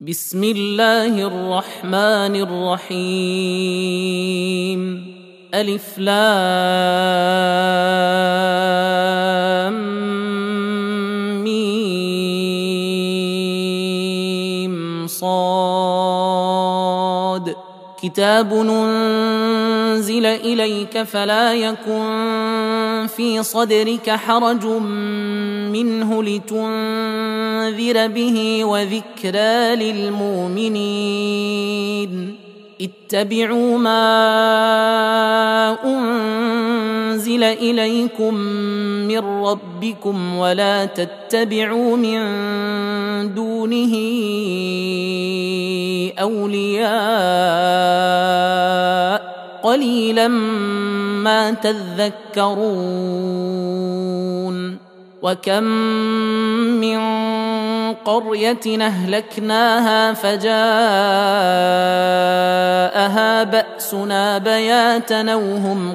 بسم الله الرحمن الرحيم. ألف لام ميم صاد. كتاب أنزل إليك فلا يكن في صدرك حرج منه لتنذر به وذكرى للمؤمنين. اتبعوا ما أنزل إليكم من ربكم ولا تتبعوا من دونه أولياء قليلا ما تذكرون. وكم من قرية أهلكناها فجاءها بأسنا بياتا وهم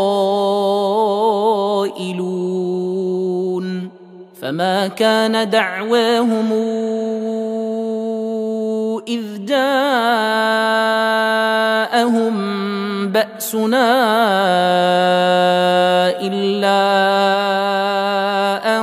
قائلون. فما كان دعواهم إذ جاءهم بأسنا إلا أن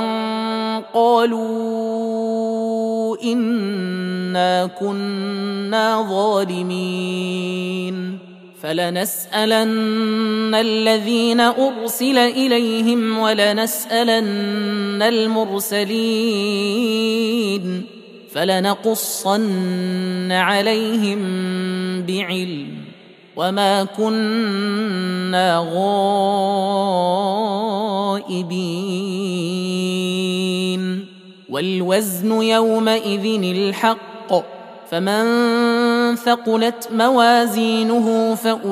قالوا إنا كنا ظالمين. فلنسألن الذين أرسل إليهم ولنسألن المرسلين فلنقصن عليهم بعلم وما كنا غائبين. والوزن يومئذ الحق فمن ثقلت موازينه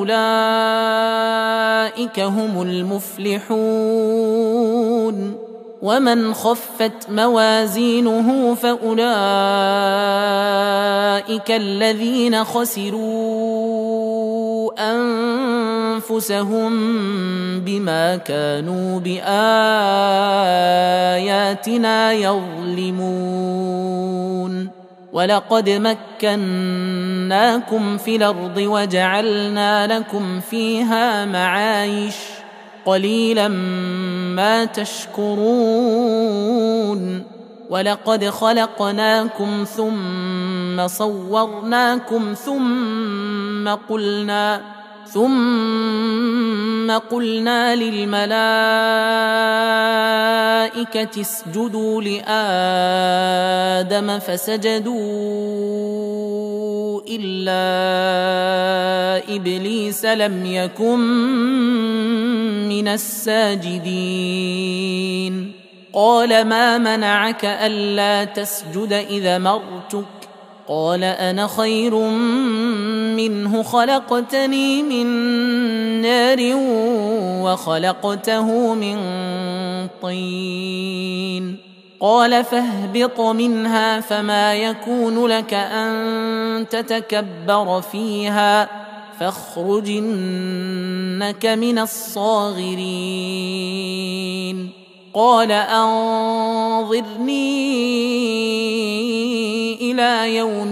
فأولئك هم المفلحون. ومن خفت موازينه فأولئك الذين خسروا أنفسهم بما كانوا بآياتنا يظلمون. ولقد مكناكم في الأرض وجعلنا لكم فيها معايش قليلا ما تشكرون. ولقد خلقناكم ثم صورناكم ثم قلنا للملائكة اسجدوا لآدم فسجدوا إلا إبليس لم يكن من الساجدين. قال ما منعك ألا تسجد إذا مرتك؟ قال أنا خير منه خلقتني من نار وخلقته من طين. قال فاهبط منها فما يكون لك أن تتكبر فيها فاخرج إنك من الصاغرين. قال أنظرني إلى يوم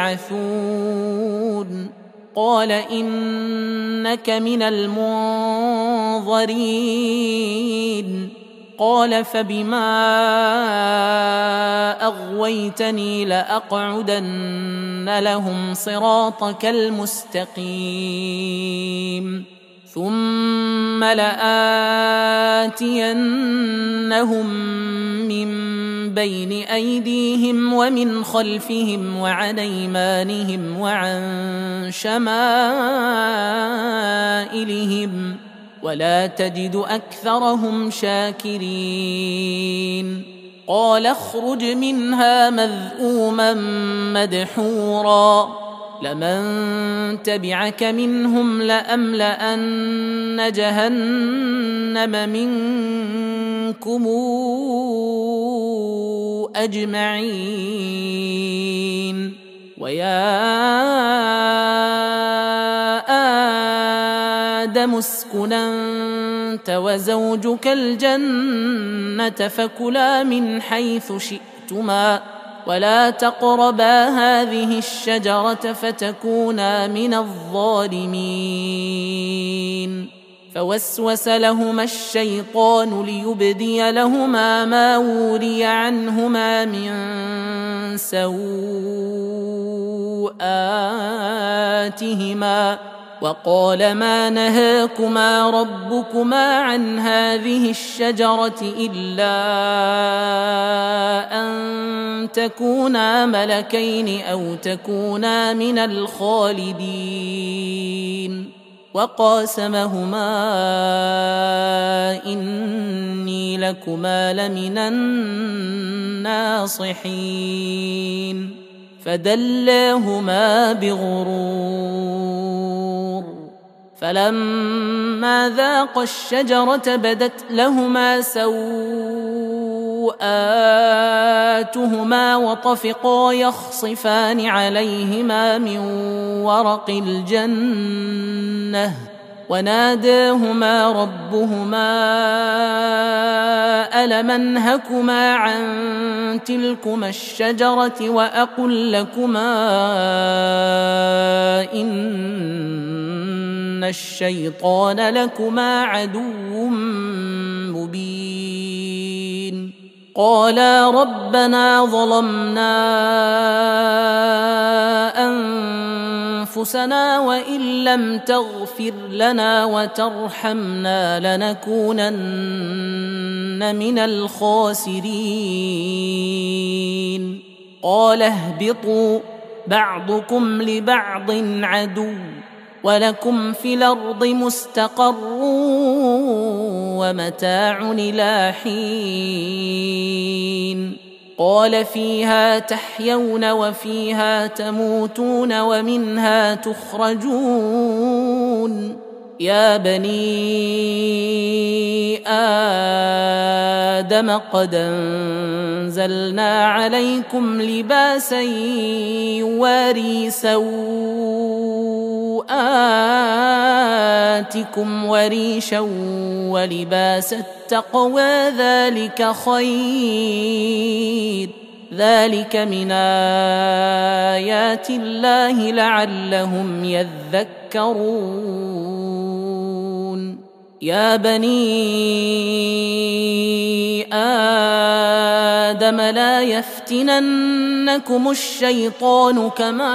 يبعثون. قال إنك من المنظرين. قال فبما أغويتني لأقعدن لهم صراطك المستقيم ثم لآتينهم من بين أيديهم ومن خلفهم وعن أيمانهم وعن شمائلهم ولا تجد أكثرهم شاكرين. قال اخرج منها مذءوما مدحورا لمن تبعك منهم لأملأن جهنم منكم أجمعين. ويا آدم اسكن أنت وزوجك الجنة فكلا من حيث شئتما ولا تقربا هذه الشجرة فتكونا من الظالمين. فوسوس لهما الشيطان ليبدي لهما ما وري عنهما من سوءاتهما وقال ما نهاكما ربكما عن هذه الشجرة إلا أن تكونا ملكين أو تكونا من الخالدين. وقاسمهما إني لكما لمن الناصحين. فدلاهما بغرور فلما ذاقا الشجرة بدت لهما سوءاتهما وطفقا يخصفان عليهما من ورق الجنة وناداهما ربهما ألم أنهكما عن تلكما الشجرة وأقل لكما إن الشيطان لكما عدو مبين. قالا ربنا ظلمنا أنفسنا وإن لم تغفر لنا وترحمنا لنكونن من الخاسرين. قال اهبطوا بعضكم لبعض عدو ولكم في الأرض مستقر ومتاع إلى حين. قال فيها تحيون وفيها تموتون ومنها تخرجون. يا بني آدم قد أنزلنا عليكم لباسا يواري سوءاتكم وريشا ولباس التقوى ذلك خير. ذلك من آيات الله لعلهم يذكرون. يا بني آدم لا يفتننكم الشيطان كما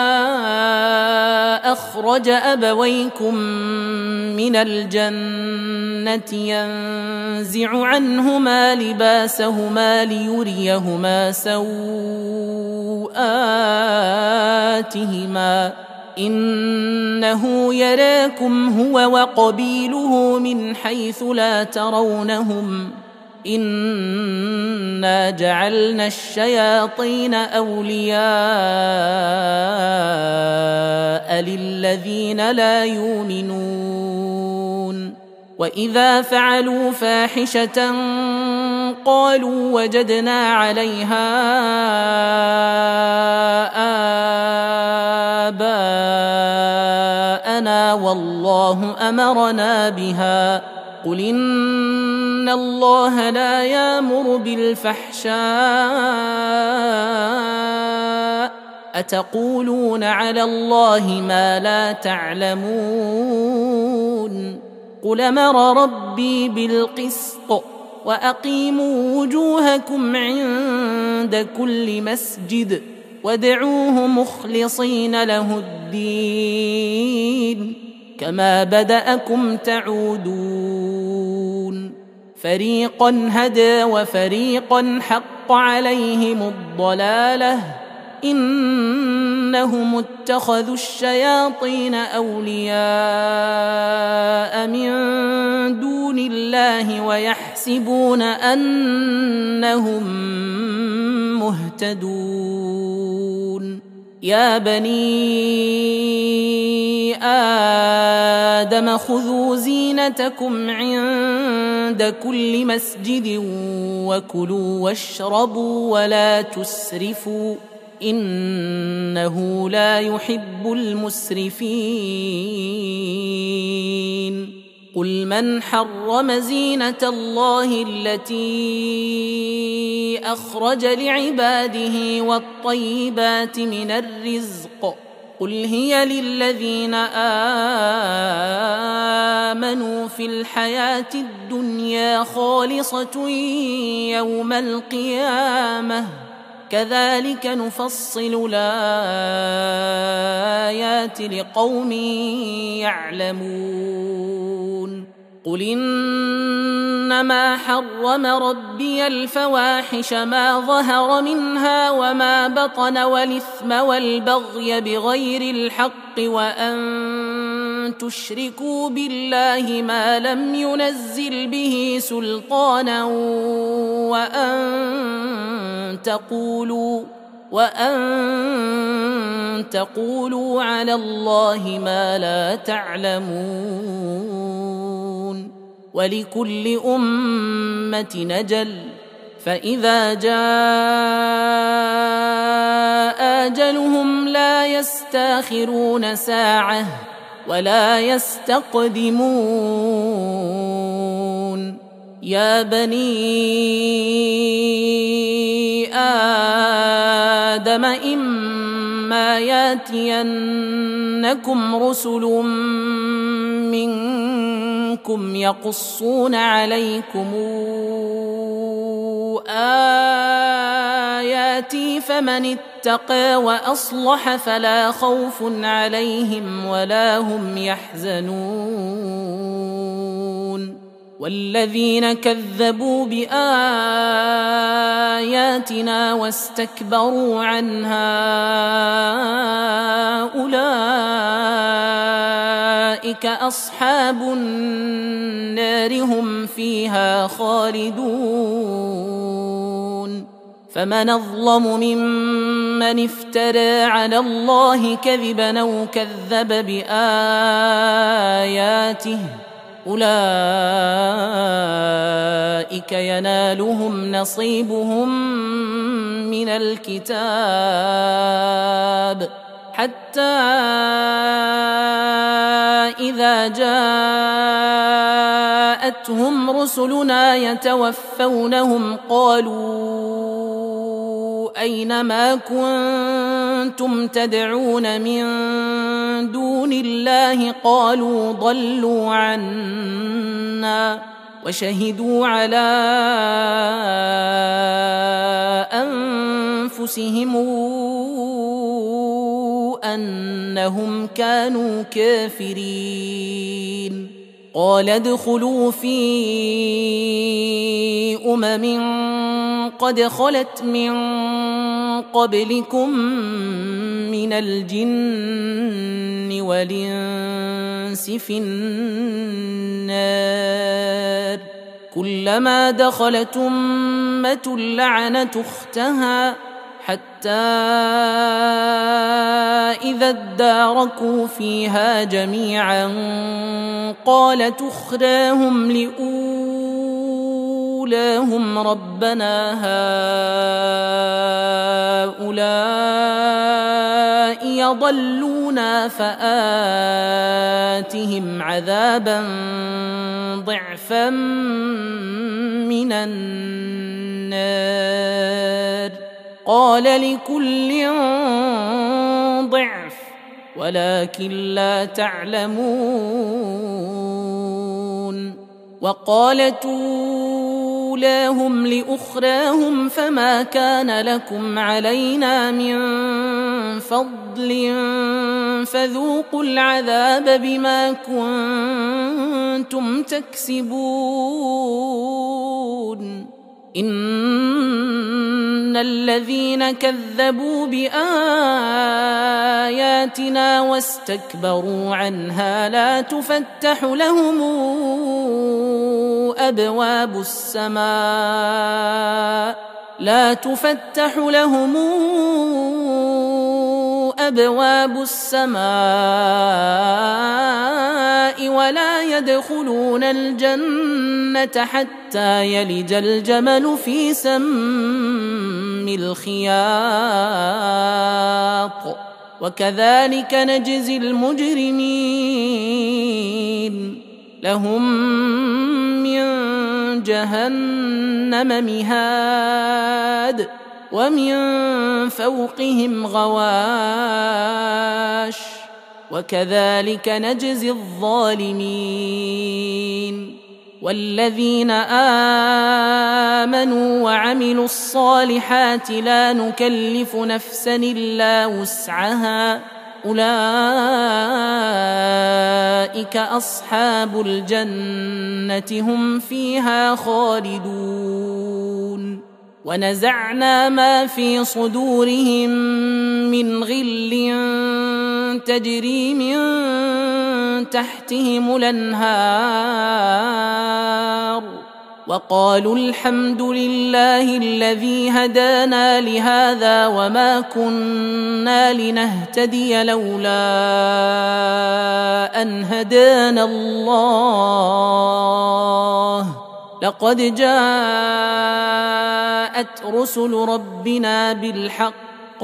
أخرج أبويكم من الجنة ينزع عنهما لباسهما ليريهما سوءاتهما إنه يراكم هو وقبيله من حيث لا ترونهم إنا جعلنا الشياطين أولياء للذين لا يؤمنون. وإذا فعلوا فاحشة قالوا وجدنا عليها آباءنا والله أمرنا بها. قل إن الله لا يأمر بالفحشاء أتقولون على الله ما لا تعلمون. قل أمر ربي بالقسط وأقيموا وجوهكم عند كل مسجد وادعوه مخلصين له الدين كما بدأكم تعودون. فريقا هدى وفريقا حق عليهم الضلالة إنهم اتخذوا الشياطين أولياء من دون الله ويحسبون أنهم مهتدون. يا بني آدم خذوا زينتكم عند كل مسجد وكلوا واشربوا ولا تسرفوا إنه لا يحب المسرفين. قل من حرم زينة الله التي أخرج لعباده والطيبات من الرزق قل هي للذين آمنوا في الحياة الدنيا خالصة يوم القيامة كذلك نفصل الآيات لقوم يعلمون قل إنما حرم ربي الفواحش ما ظهر منها وما بطن والإثم والبغي بغير الحق وأن تشركوا بالله ما لم ينزل به سلطانا وأن تقولوا على الله ما لا تعلمون ولكل أمة نجل فإذا جاء أجلهم لا يستاخرون ساعة ولا يستقدمون يا بني آدم إما ياتينكم رسل منكم يقصون عليكم آياتي فمن اتقى وأصلح فلا خوف عليهم ولا هم يحزنون والذين كذبوا بآياتنا واستكبروا عنها أولئك أصحاب النار هم فيها خالدون فمن أظلم ممن افترى على الله كذبا أو كذب بآياته أولئك ينالهم نصيبهم من الكتاب حتى إذا جاءتهم رسلنا يتوفونهم قالوا أين ما كنتم تدعون من دون الله قالوا ضلوا عنا وشهدوا على أنفسهم أنهم كانوا كافرين قال ادخلوا في قد خلت من قبلكم من الجن والإنس في النار كلما دخلت أمة لعنت أختها حتى إذا اداركوا فيها جميعا قالت أخراهم لأولاهم ربنا هؤلاء يضلونا فآتهم عذابا ضعفا من النار قال لكل ضعف ولكن لا تعلمون وقالت أولاهم لأخراهم فما كان لكم علينا من فضل فذوقوا العذاب بما كنتم تكسبون إن الذين كذبوا بآياتنا واستكبروا عنها لا تفتح لهم أبواب السماء ولا يدخلون الجنة حتى يلج الجمل في سم الخياط وكذلك نجزي المجرمين لهم من جهنم مهاد ومن فوقهم غواش وكذلك نجزي الظالمين. والذين آمنوا وعملوا الصالحات لا نكلف نفسا إلا وسعها أولئك أصحاب الجنة هم فيها خالدون. ونزعنا ما في صدورهم من غل تجري من تحتهم الأنهار وقالوا الحمد لله الذي هدانا لهذا وما كنا لنهتدي لولا أن هدانا الله لقد جاءت رسل ربنا بالحق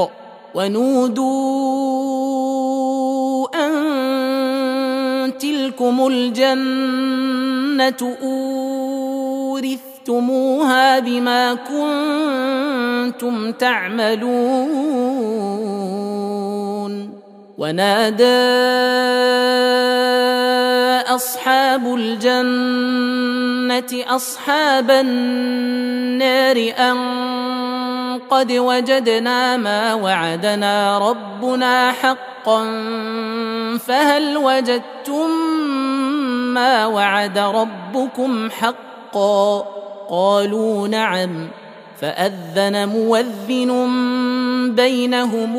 ونودوا أن تلكم الجنة أورثتموها بما كنتم تعملون. ونادى أصحاب الجنة أصحاب النار أن قد وجدنا ما وعدنا ربنا حقا فهل وجدتم ما وعد ربكم حقا؟ قالوا نعم. فأذن مؤذن بينهم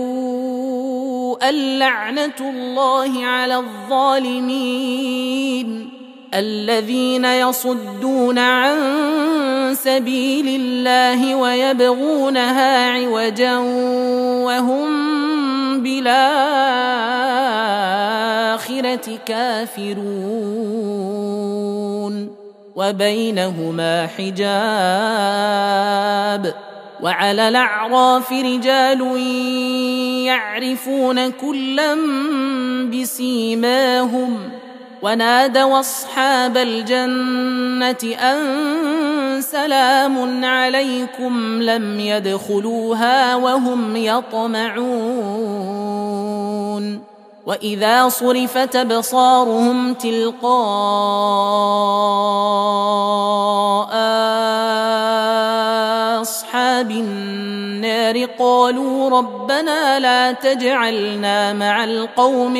اللعنة الله على الظالمين الذين يصدون عن سبيل الله ويبغونها عوجا وهم بالآخرة كافرون. وبينهما حجاب. وعلى الأعراف رجال يعرفون كلا بسيماهم ونادوا أصحاب الجنة أن سلام عليكم لم يدخلوها وهم يطمعون. وإذا صرفت أبصارهم تلقاء أصحاب النار قالوا ربنا لا تجعلنا مع القوم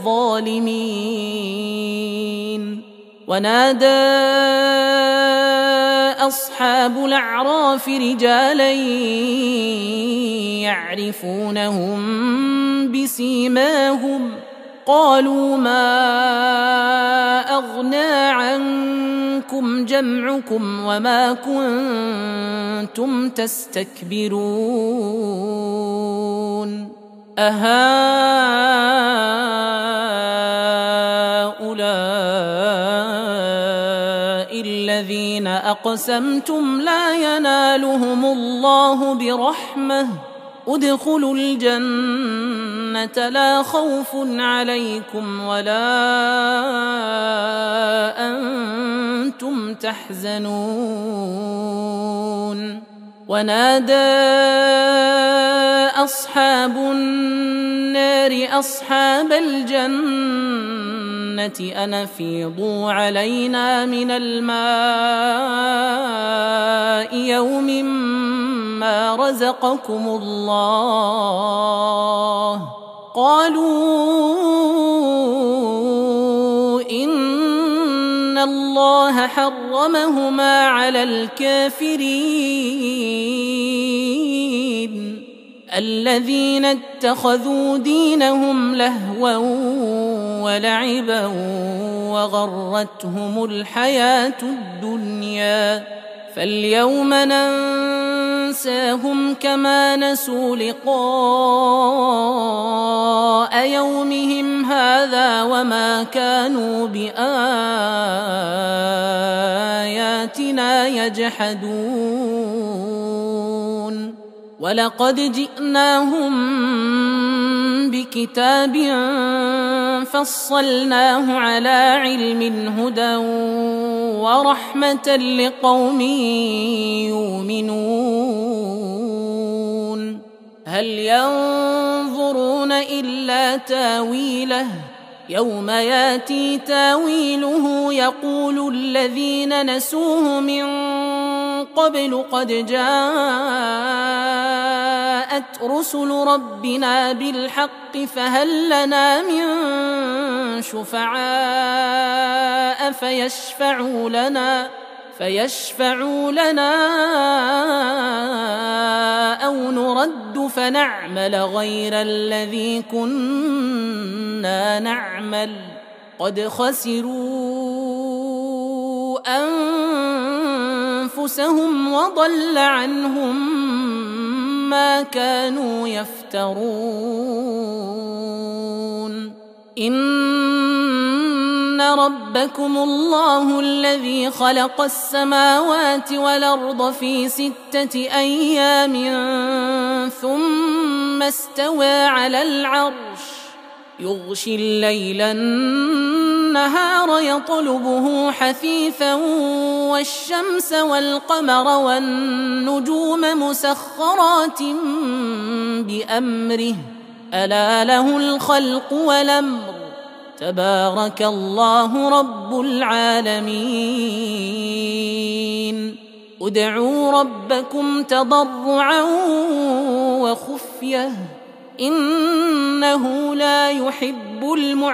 الظالمين. ونادى أصحاب الأعراف رجالا يعرفونهم بسيماهم قالوا ما أغنى عنكم جمعكم وما كنتم تستكبرون أهؤلاء الذين أقسمتم لا ينالهم الله برحمة ادخلوا الجنة لا خوف عليكم ولا أنتم تحزنون. ونادى أصحاب النار أصحاب الجنة أن أفيضوا علينا من الماء يوم ما رزقكم الله قالوا إن الله حرمهما على الكافرين الذين اتخذوا دينهم لهوا ولعبا وغرتهم الحياة الدنيا فاليوم ننساهم كما نسوا لقاء يومهم هذا وما كانوا بآياتنا يجحدون. ولقد جئناهم بكتاب فصلناه على علم هدى ورحمة لقوم يؤمنون هل ينظرون إلا تاويله يوم ياتي تاويله يقول الذين نسوه من قبل قد جاءت رسل ربنا بالحق فهل لنا من شفعاء فيشفعوا لنا أو نرد فنعمل غير الذي كنا نعمل قد خسروا أنفسهم وضل عنهم ما كانوا يفترون إن ربكم الله الذي خلق السماوات والأرض في 6 أيام ثم استوى على العرش يغشي الليل النهار يطلبه حثيثا والشمس والقمر والنجوم مسخرات بأمره ألا له الخلق والأمر تبارك الله رب العالمين ادعوا ربكم تضرعا وخفية إنه لا يحب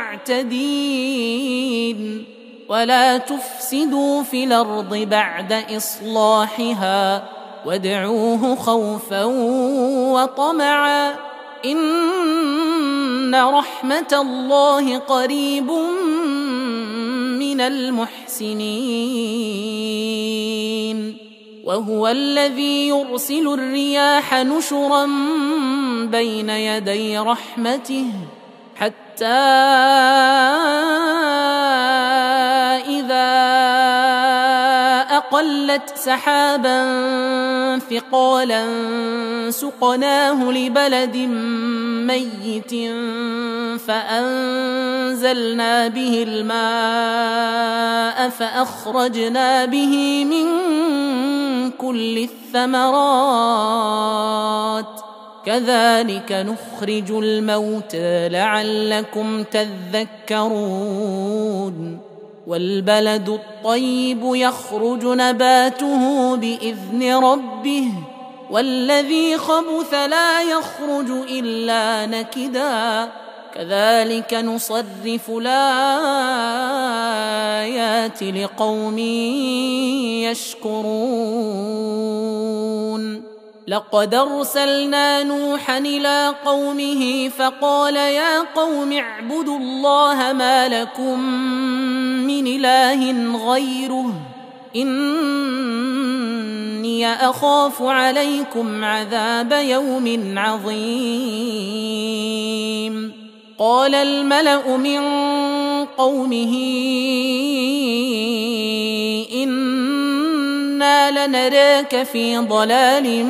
المعتدين ولا تفسدوا في الأرض بعد إصلاحها وادعوه خوفا وطمعا إن رحمة الله قريب من المحسنين وهو الذي يرسل الرياح نشرا بين يدي رحمته حتى إذا أقلت سحابا ثقالا سقناه لبلد ميت فأنزلنا به الماء فأخرجنا به من كل الثمرات كذلك نخرج الموتى لعلكم تذكرون والبلد الطيب يخرج نباته بإذن ربه والذي خبث لا يخرج إلا نكدا كذلك نصرف الآيات لقوم يشكرون لقد أرسلنا نوحا إلى قومه فقال يا قوم اعبدوا الله ما لكم من إله غيره إني أخاف عليكم عذاب يوم عظيم قال الملأ من قومه إنا لنراك في ضلال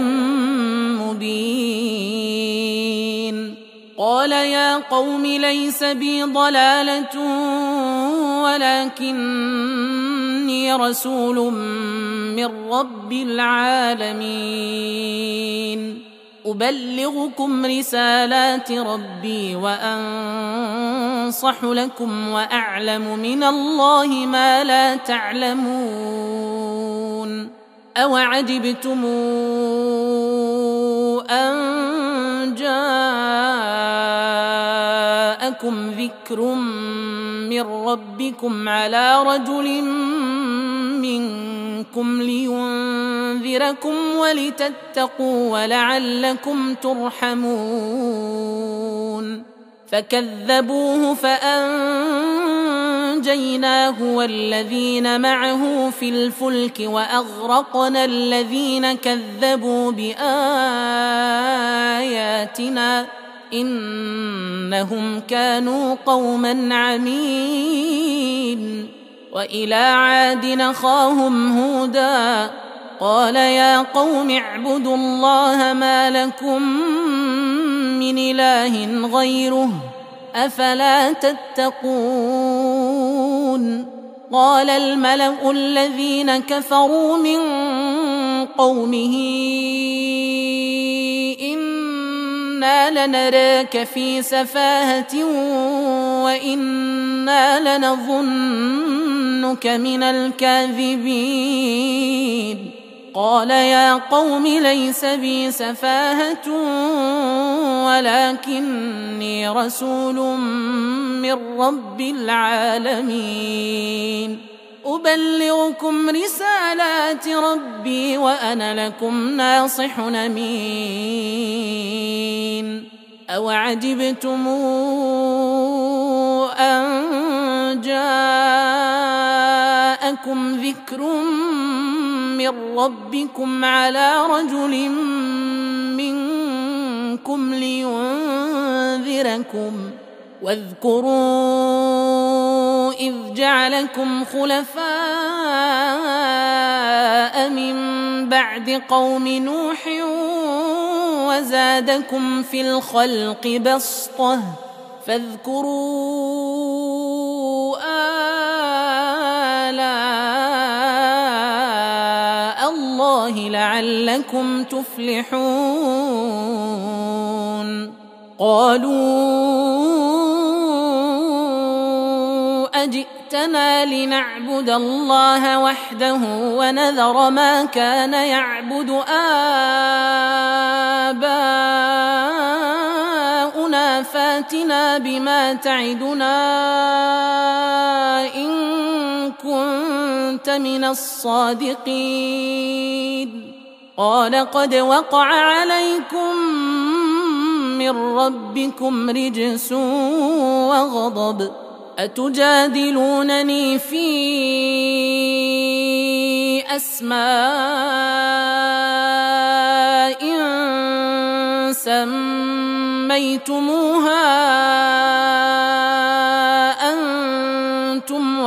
مبين قال يا قوم ليس بي ضلالة ولكني رسول من رب العالمين أبلغكم رسالات ربي وأنصح لكم وأعلم من الله ما لا تعلمون أوعجبتم أن جاءكم ذكر من ربكم على رجل منكم لينذركم ولتتقوا ولعلكم ترحمون فكذبوه فأنجيناه والذين معه في الفلك وأغرقنا الذين كذبوا بآياتنا إنهم كانوا قوما عمين وإلى عاد أخاهم هودا قال يا قوم اعبدوا الله ما لكم من إله غيره أفلا تتقون قال الملأ الذين كفروا من قومه إنا لنراك في سفاهة وإنا لنظنك من الكاذبين قال يا قوم ليس بي سفاهة ولكني رسول من رب العالمين أبلغكم رسالات ربي وأنا لكم ناصح أمين أوعجبتم أن جاءكم ذكر من ربكم على رجل منكم لينذركم واذكروا إذ جعلكم خلفاء من بعد قوم نوح وزادكم في الخلق بسطة فاذكروا آلاء الله لعلكم تفلحون قالوا أجئتنا لنعبد الله وحده ونذر ما كان يعبد آباؤنا فاتنا بما تعدنا إن كنت من الصادقين قال قد وقع عليكم من ربكم رجس وغضب أتجادلونني في أسماء سميتموها أنتم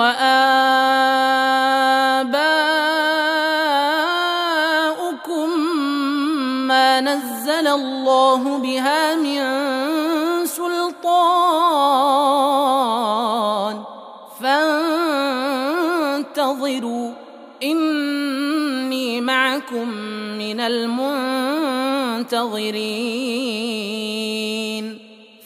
وآباؤكم ما نزل الله بها من سلطان فانتظروا إني معكم من المنتظرين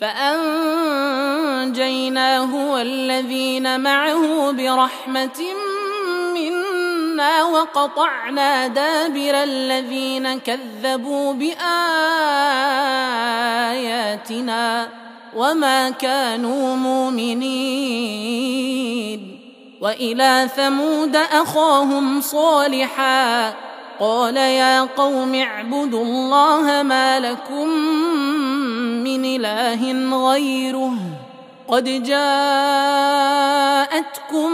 فأنجيناه والذين معه برحمة منا وقطعنا دابر الذين كذبوا بآياتنا وما كانوا مؤمنين وإلى ثمود أخاهم صالحا قال يا قوم اعبدوا الله ما لكم من إله غيره قد جاءتكم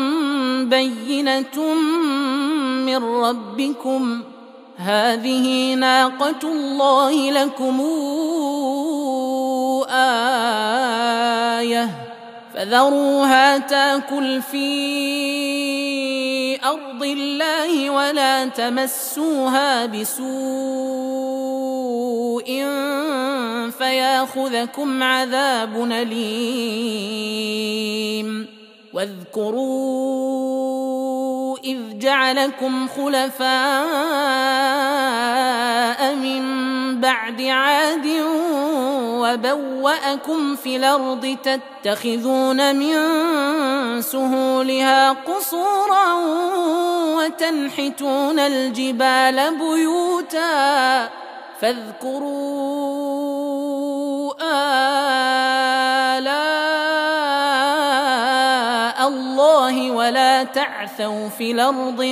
بينة من ربكم هذه ناقة الله لكم آية فذروها تاكل في أرض الله ولا تمسوها بسوء فياخذكم عذاب أليم واذكروا إذ جعلكم خلفاء من بعد عاد وبوأكم في الأرض تتخذون من سهولها قصورا وتنحتون الجبال بيوتا فاذكروا آلاء الله ولا تعثوا في الأرض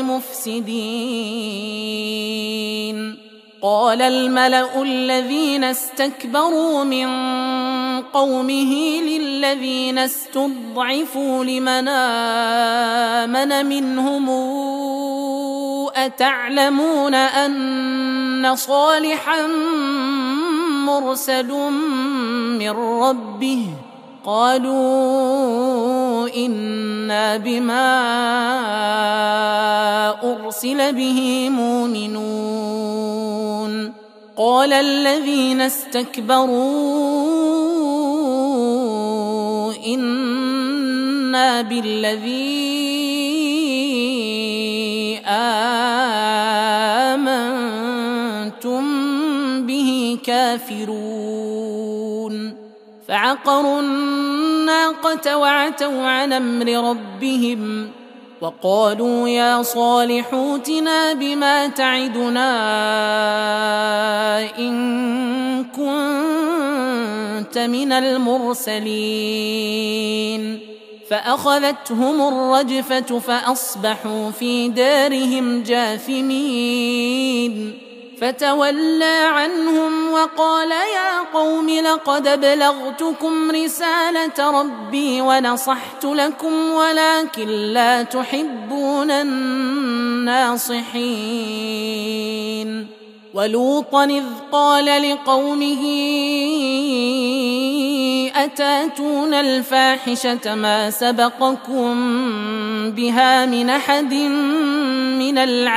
مفسدين قال الملأ الذين استكبروا من قومه للذين استضعفوا لمن آمن منهم أتعلمون أن صالحا مرسل من ربه قالوا إنا بما أرسل به مؤمنون قال الذين استكبروا إنا بالذي آمنتم به كافرون فعقروا الناقة وعتوا عن أمر ربهم وقالوا يا صالح ائتنا بما تعدنا إن كنت من المرسلين فأخذتهم الرجفة فأصبحوا في دارهم جاثمين فتولى عنهم وقال يا قوم لقد أبلغتكم رسالة ربي ونصحت لكم ولكن لا تحبون الناصحين ولوطا إذ قال لقومه أتاتون الفاحشة ما سبقكم بها من أحد من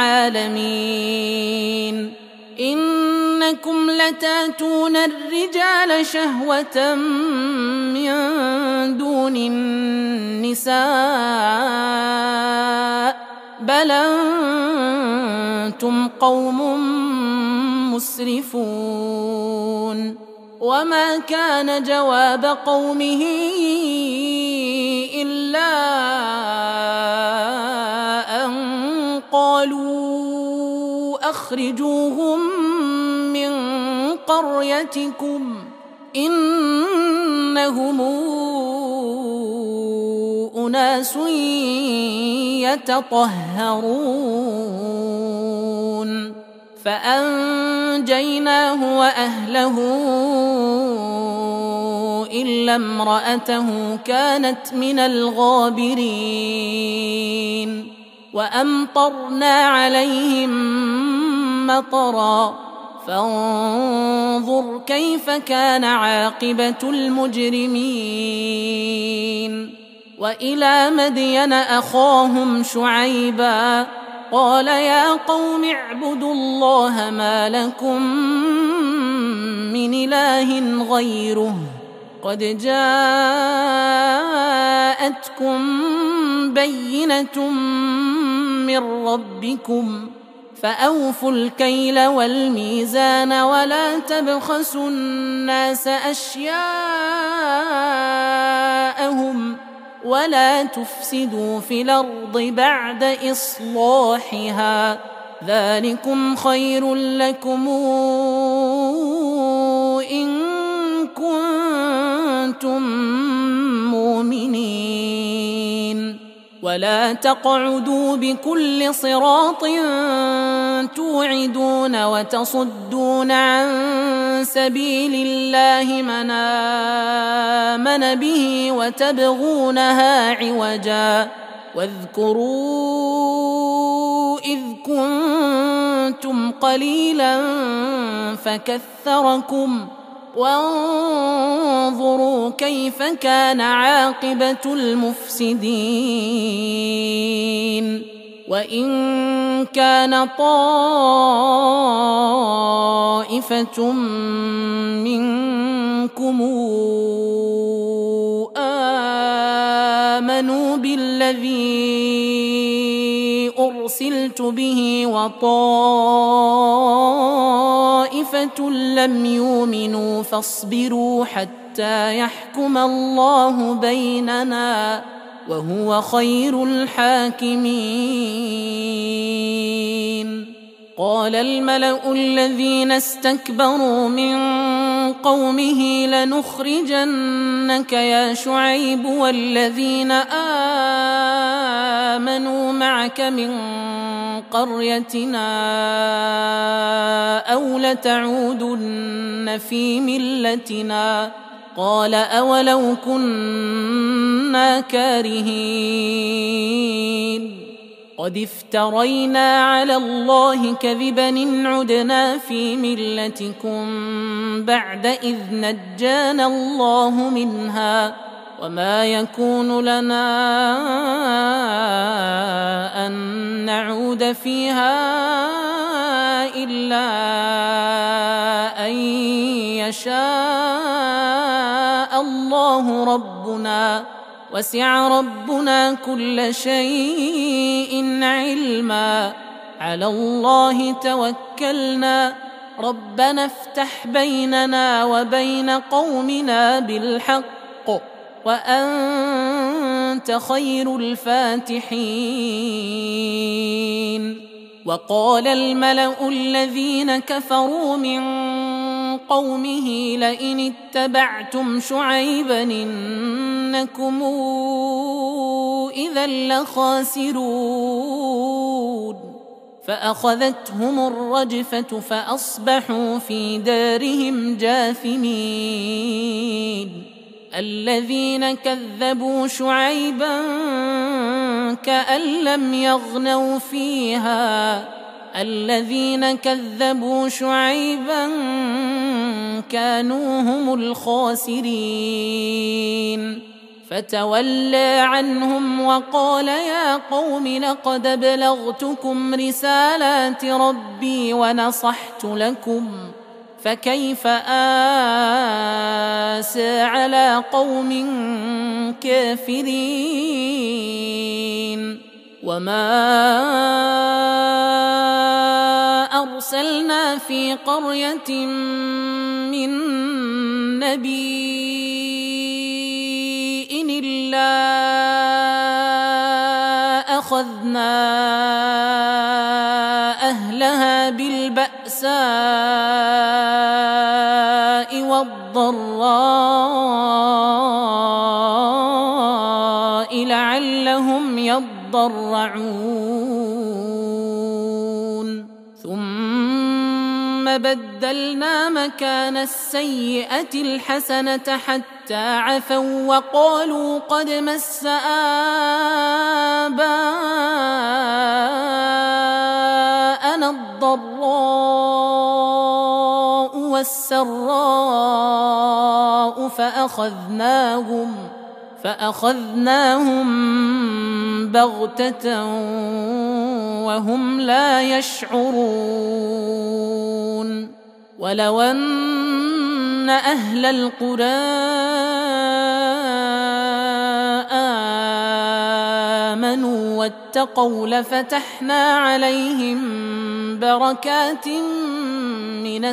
العالمين إنكم لتاتون الرجال شهوة من دون النساء بل أنتم قوم مسرفون وما كان جواب قومه إلا أن قالوا أخرجوهم من قريتكم إنهم أناس يتطهرون فأنجيناه وأهله إلا امرأته كانت من الغابرين وأمطرنا عليهم مطرا فانظر كيف كان عاقبة المجرمين وإلى مدين أخاهم شعيبا قال يا قوم اعبدوا الله ما لكم من إله غيره قد جاءتكم بينة من ربكم فأوفوا الكيل والميزان ولا تبخسوا الناس أشياءهم ولا تفسدوا في الأرض بعد إصلاحها ذلكم خير لكم إن كنتم مؤمنين ولا تقعدوا بكل صراط توعدون وتصدون عن سبيل الله من آمن به وتبغونها عوجا واذكروا إذ كنتم قليلا فكثركم وانظروا كيف كان عاقبة المفسدين وإن كان طائفة منكم آمنوا بالذي أرسلت به وطائفة لم يؤمنوا فاصبروا حتى يحكم الله بيننا وهو خير الحاكمين قال الملأ الذين استكبروا من قومه لنخرجنك يا شعيب والذين آمنوا معك من قريتنا أو لتعودن في ملتنا قال أولو كنا كارهين قد افترينا على الله كذبا إن عدنا في ملتكم بعد إذ نجانا الله منها وما يكون لنا أن نعود فيها إلا أن يشاء الله ربنا وسع ربنا كل شيء علما على الله توكلنا ربنا افتح بيننا وبين قومنا بالحق وأنت خير الفاتحين. وقال الملأ الذين كفروا من قومه لئن اتبعتم شعيبا إنكم إذا لخاسرون فأخذتهم الرجفة فأصبحوا في دارهم جاثمين. الذين كذبوا شعيبا كأن لم يغنوا فيها الذين كذبوا شعيبا كانوا هم الخاسرين. فتولى عنهم وقال يا قوم لقد أبلغتكم رسالات ربي ونصحت لكم فكيف آسى على قوم كافرين. وما أرسلنا في قرية من نبي إلا أخذنا أهلها بالبأساء والضراء لعلهم يضرعون. ثم بدلنا مكان السيئة الحسنة حتى عفوا وقالوا قد مس آباءنا الضراء والسراء فأخذناهم بغتة وهم لا يشعرون. ولو أن أهل القرى آمنوا واتقوا لفتحنا عليهم بركات من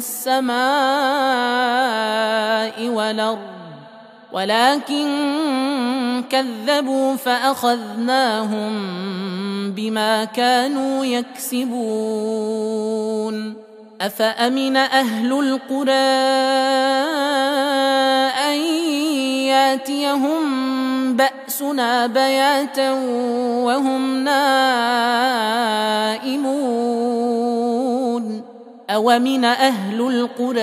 السماء والأرض ولكن كذبوا فأخذناهم بما كانوا يكسبون. أفأمن أهل القرى أن ياتيهم بأسنا بياتا وهم نائمون. أومن أهل القرى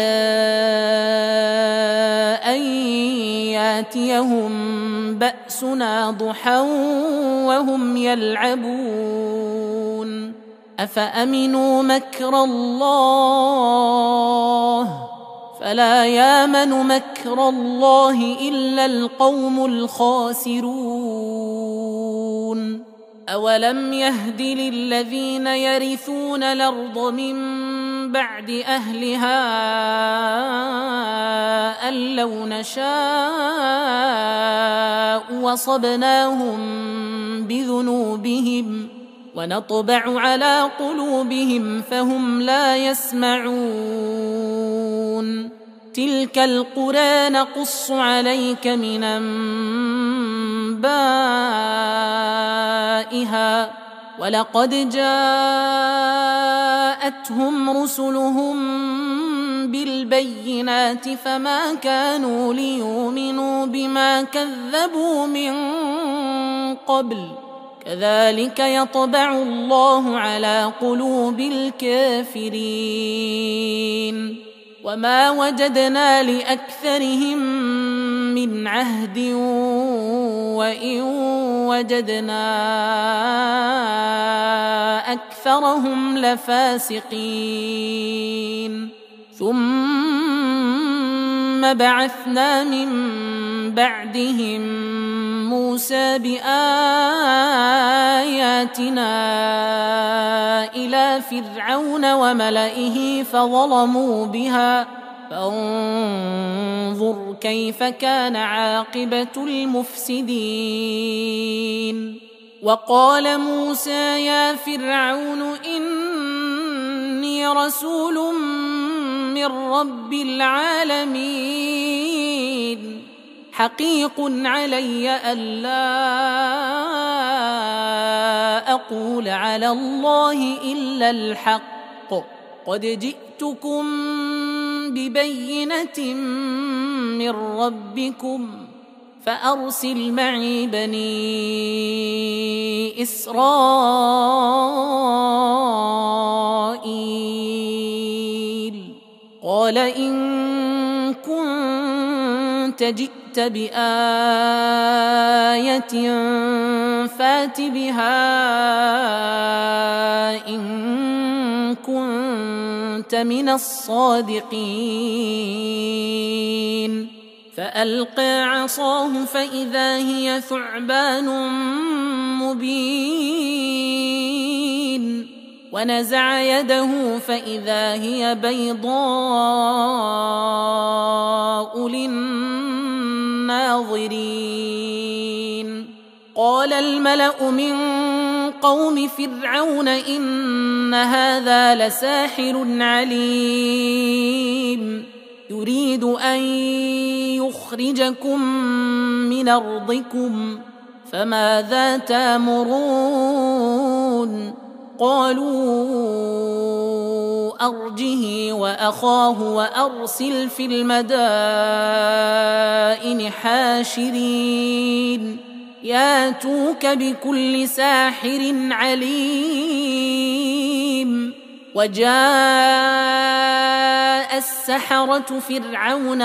أن ياتيهم بأسنا ضحى وهم يلعبون. أفأمنوا مكر الله فلا يامن مكر الله إلا القوم الخاسرون. أولم يهد للذين يرثون الأرض من بعد أهلها أن لو نشاء وصبناهم بذنوبهم ونطبع على قلوبهم فهم لا يسمعون. تلك القرى نقص عليك من أنبائها ولقد جاءتهم رسلهم بالبينات فما كانوا ليؤمنوا بما كذبوا من قبل كذلك يطبع الله على قلوب الكافرين. وما وجدنا لأكثرهم من عهد وإن وجدنا أكثرهم لفاسقين. ثم بعثنا من بعدهم موسى بآياتنا إلى فرعون وملئه فظلموا بها فانظر كيف كان عاقبة المفسدين وقال موسى يا فرعون إني رسول من رب العالمين حقيق علي ألا أقول على الله إلا الحق قد جئتكم ببينة من ربكم فأرسل معي بني إسرائيل قال إن كنت جئت بآية فات بها إن كنت من الصادقين فألقى عصاه فإذا هي ثعبان مبين ونزع يده فإذا هي بيضاء للناظرين قال الملأ من قوم فرعون إن هذا لساحر عليم يريد أن يخرجكم من أرضكم فماذا تأمرون قالوا أرجه وأخاه وأرسل في المدائن حاشرين ياتوك بكل ساحر عليم وجاء السحرة فرعون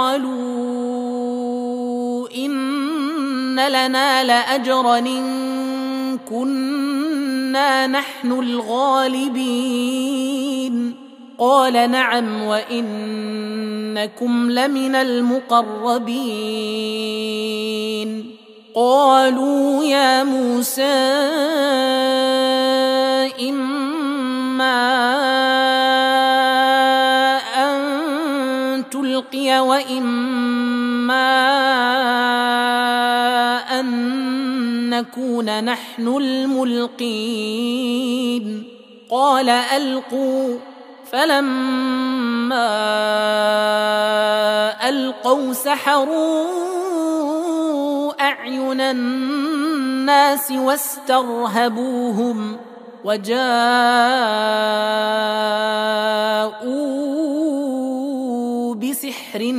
قالوا إن لنا لأجرا إن كنا نحن الغالبين قال نعم وإنكم لمن المقربين قالوا يا موسى إما أن تلقي وإما أن نكون نحن الملقين قال ألقوا فلما ألقوا سحروا أعين الناس واسترهبوهم وجاءوا بسحر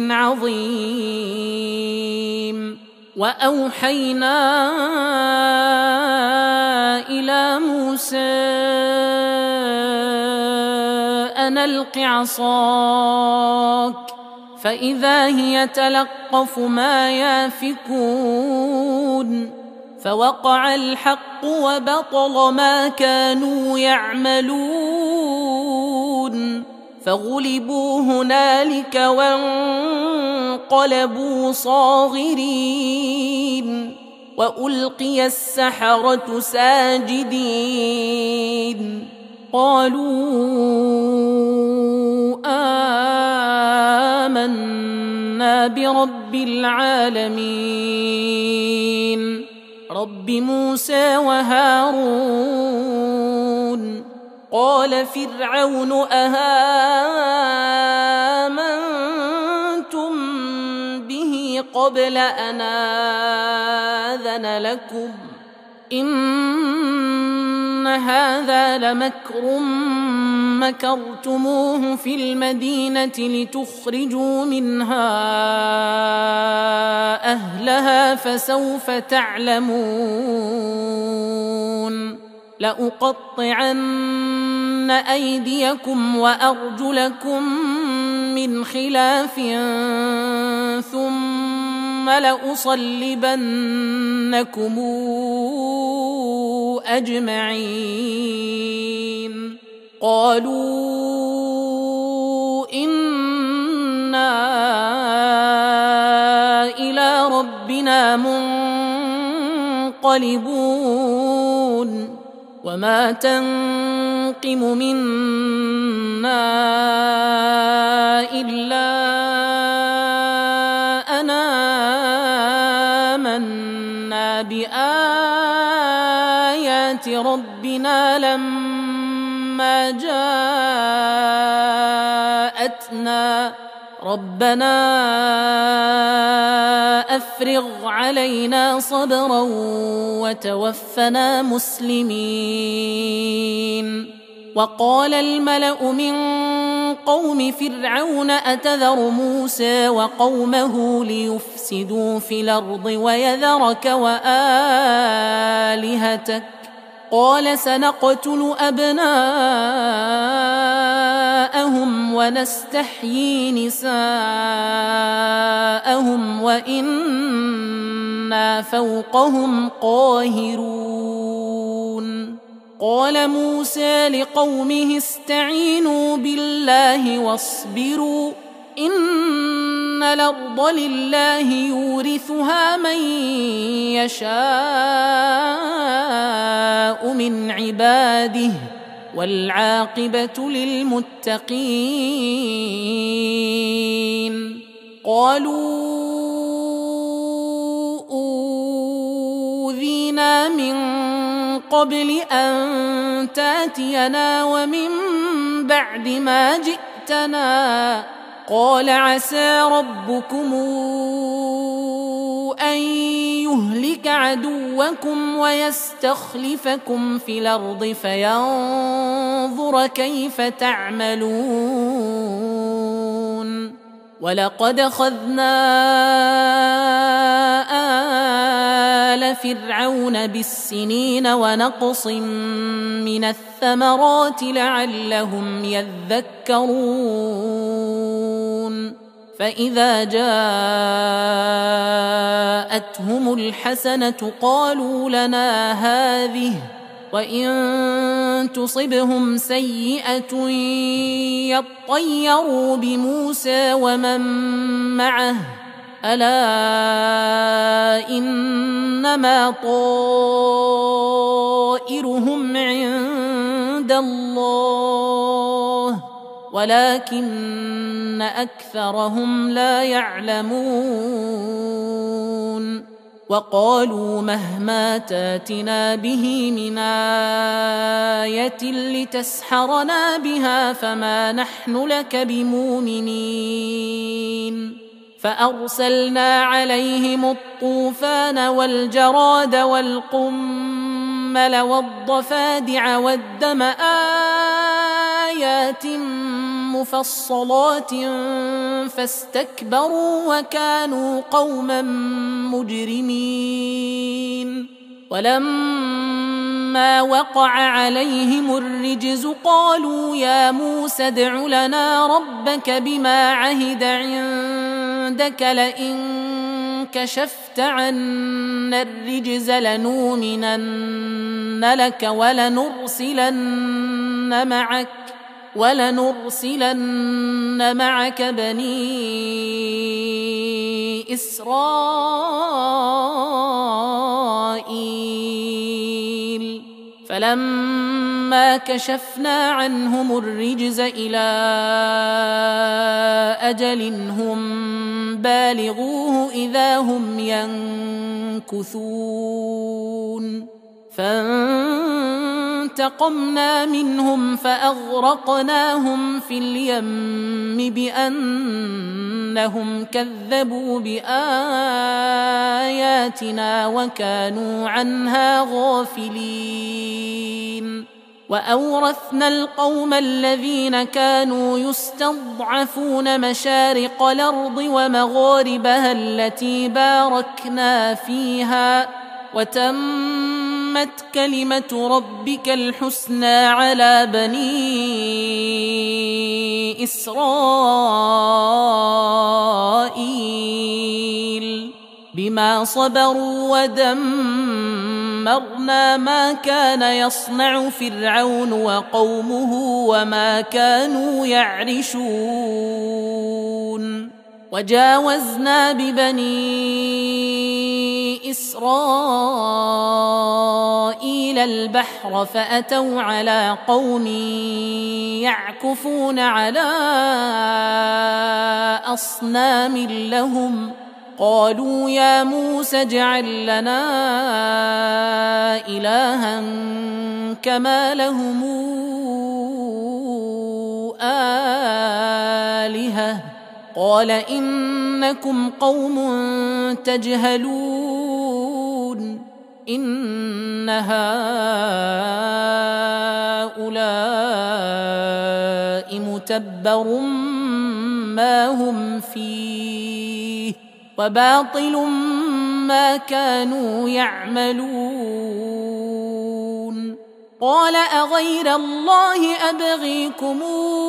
عظيم وأوحينا إلى موسى أن ألق عصاك فإذا هي تلقف ما يافكون فوقع الحق وبطل ما كانوا يعملون فغلبوا هنالك وانقلبوا صاغرين وألقي السحرة ساجدين قالوا آمنا برب العالمين رب موسى وهارون قال فرعون أهامنتم به قبل أن آذن لكم إن هذا لمكر مكرتموه في المدينة لتخرجوا منها أهلها فسوف تعلمون لأقطعن أيديكم وأرجلكم من خلاف ثم لأصلبنكم أجمعين قالوا إنا إلى ربنا منقلبون وما تنقم منا إلا بآيات ربنا لما جاءتنا ربنا أفرغ علينا صبرا وتوفنا مسلمين. وقال الملأ من قوم فرعون أتذر موسى وقومه ليفسدوا في الأرض ويذرك وآلهتك قال سنقتل أبناءهم ونستحيي نساءهم وإنا فوقهم قاهرون. قال موسى لقومه استعينوا بالله واصبروا إن الأرض لله يورثها من يشاء من عباده والعاقبة للمتقين. قالوا أوذينا من قبل أن تأتينا ومن بعد ما جئتنا قال عسى ربكم أن يهلك عدوكم ويستخلفكم في الأرض فينظر كيف تعملون. ولقد أخذنا آل فرعون بالسنين ونقص من الثمرات لعلهم يذكرون. فإذا جاءتهم الحسنة قالوا لنا هذه وإن تصبهم سيئة يطيروا بموسى ومن معه ألا إنما طائرهم عند الله ولكن أكثرهم لا يعلمون. وقالوا مهما تاتنا به من آية لتسحرنا بها فما نحن لك بمؤمنين. فأرسلنا عليهم الطوفان والجراد والقمل والضفادع والدم آيات مفصلات فاستكبروا وكانوا قوما مجرمين. ولما وقع عليهم الرجز قالوا يا موسى ادع لنا ربك بما عهد عندك لئن كشفت عنا الرجز لنؤمنن لك ولنرسلن معك بني إسرائيل. فلما كشفنا عنهم الرجز إلى أجل هم بالغوه إذا هم ينكثون. فانتقمنا منهم فأغرقناهم في اليم بأنهم كذبوا بآياتنا وكانوا عنها غافلين. وأورثنا القوم الذين كانوا يستضعفون مشارق الأرض ومغاربها التي باركنا فيها وتمت كلمة ربك الحسنى على بني إسرائيل بما صبروا ودمرنا ما كان يصنع فرعون وقومه وما كانوا يعرشون. وجاوزنا ببني إسرائيل البحر فأتوا على قوم يعكفون على أصنام لهم قالوا يا موسى اجعل لنا إلها كما لهم آلهة قال إنكم قوم تجهلون إن هؤلاء متبر ما هم فيه وباطل ما كانوا يعملون قال أغير الله أبغيكم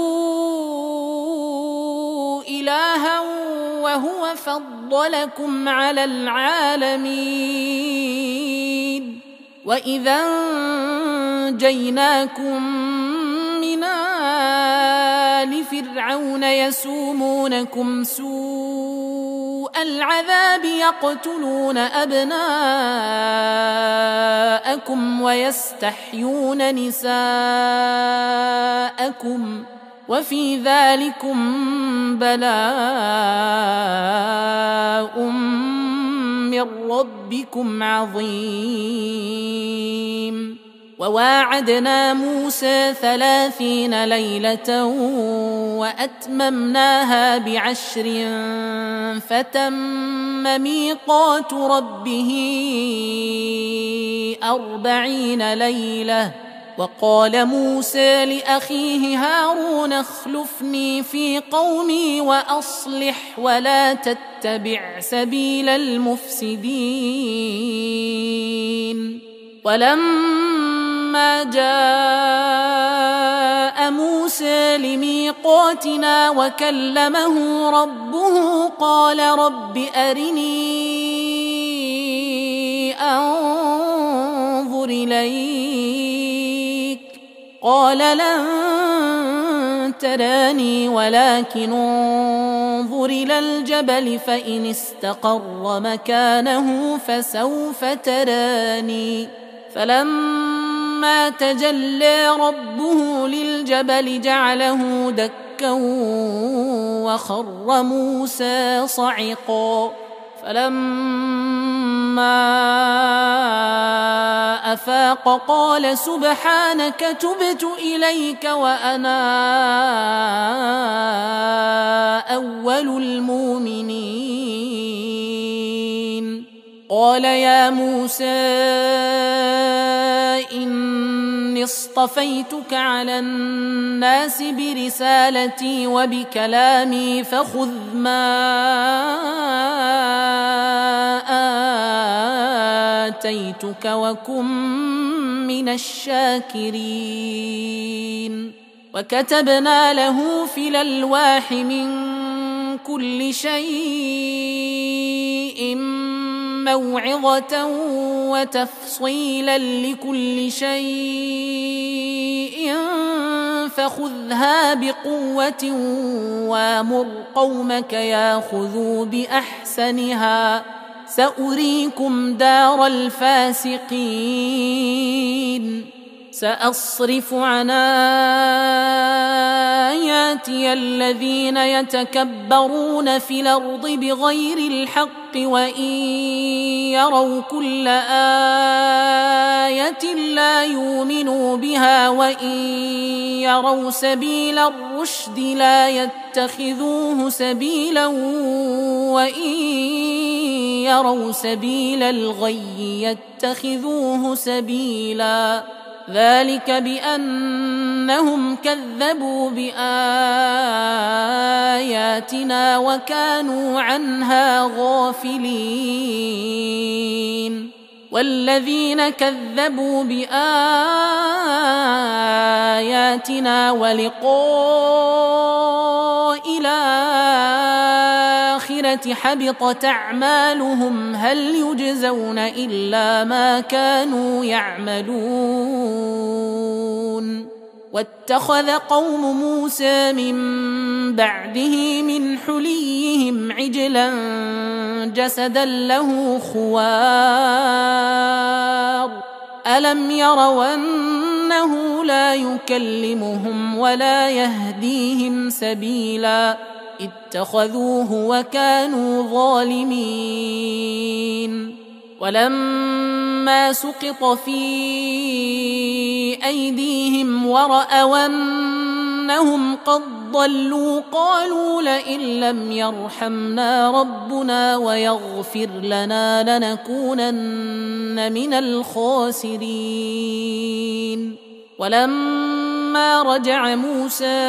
إلها وهو فضلكم على العالمين وإذا أنجيناكم من آل فرعون يسومونكم سوء العذاب يقتلون أبناءكم ويستحيون نساءكم وفي ذلكم بلاء من ربكم عظيم وواعدنا موسى 30 ليلة وأتممناها ب10 فتم ميقات ربه 40 ليلة وقال موسى لأخيه هارون اخلفني في قومي وأصلح ولا تتبع سبيل المفسدين ولما جاء موسى لميقاتنا وكلمه ربه قال رب أرني أنظر إليك قال لن تراني ولكن انظر إلى الجبل فإن استقر مكانه فسوف تراني فلما تجلى ربه للجبل جعله دكا وخر موسى صعقا فلما أفاق قال سبحانك تبت إليك وأنا أول المؤمنين قال يا موسى إني اصطفيتك على الناس برسالتي وبكلامي فخذ ما آتيتك وكن من الشاكرين وكتبنا له في الألواح من كل شيء موعظة وتفصيلا لكل شيء فخذها بقوة وامر قومك ياخذوا بأحسنها سأريكم دار الفاسقين سأصرف عن آياتي الذين يتكبرون في الأرض بغير الحق وإن يروا كل آية لا يؤمنوا بها وإن يروا سبيل الرشد لا يتخذوه سبيلا وإن يروا سبيل الغي يتخذوه سبيلا ذلك بأنهم كذبوا بآياتنا وكانوا عنها غافلين والذين كذبوا بآياتنا ولقاء الآخرة حبطت أعمالهم هل يجزون إلا ما كانوا يعملون واتخذ قوم موسى من بعده من حليهم عجلا جسدا له خوار ألم يروا أنه لا يكلمهم ولا يهديهم سبيلا اتخذوه وكانوا ظالمين. ولما سقط في أيديهم ورأوا أنهم قد ضلوا قالوا لئن لم يرحمنا ربنا ويغفر لنا لنكونن من الخاسرين. ولما رجع موسى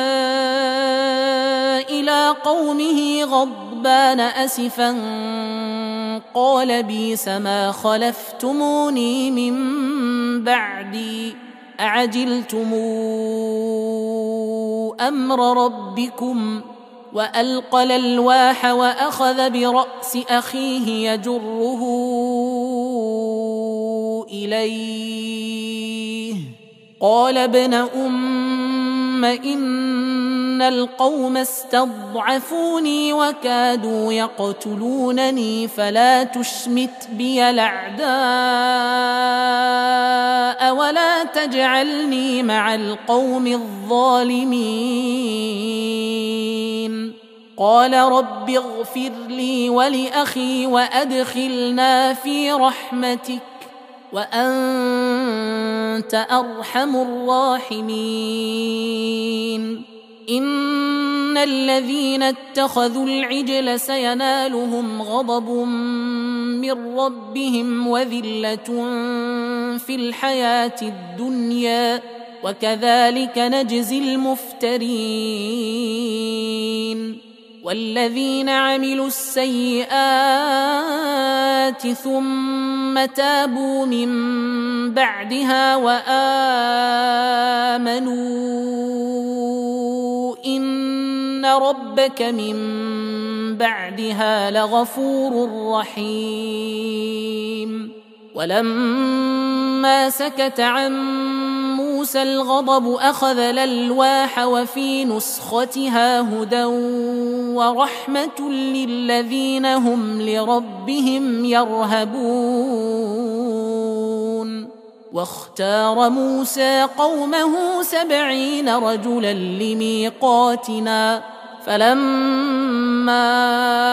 إلى قومه غضبان أسفا قال بئس ما خلفتموني من بعدي أعجلتم أمر ربكم. وألقى الألواح وأخذ برأس أخيه يجره إليه قال ابن أم إن القوم استضعفوني وكادوا يقتلونني فلا تشمت بي الأعداء ولا تجعلني مع القوم الظالمين. قال رب اغفر لي ولأخي وأدخلنا في رحمتك وأنت أرحم الراحمين. إن الذين اتخذوا العجل سينالهم غضب من ربهم وذلة في الحياة الدنيا وكذلك نجزي المفترين. والذين عملوا السيئات ثم تابوا من بعدها وآمنوا إن ربك من بعدها لغفور رحيم. ولما سكت عن موسى الغضب أخذ الألواح وفي نسختها هدى ورحمة للذين هم لربهم يرهبون. واختار موسى قومه 70 رجلا لميقاتنا فلما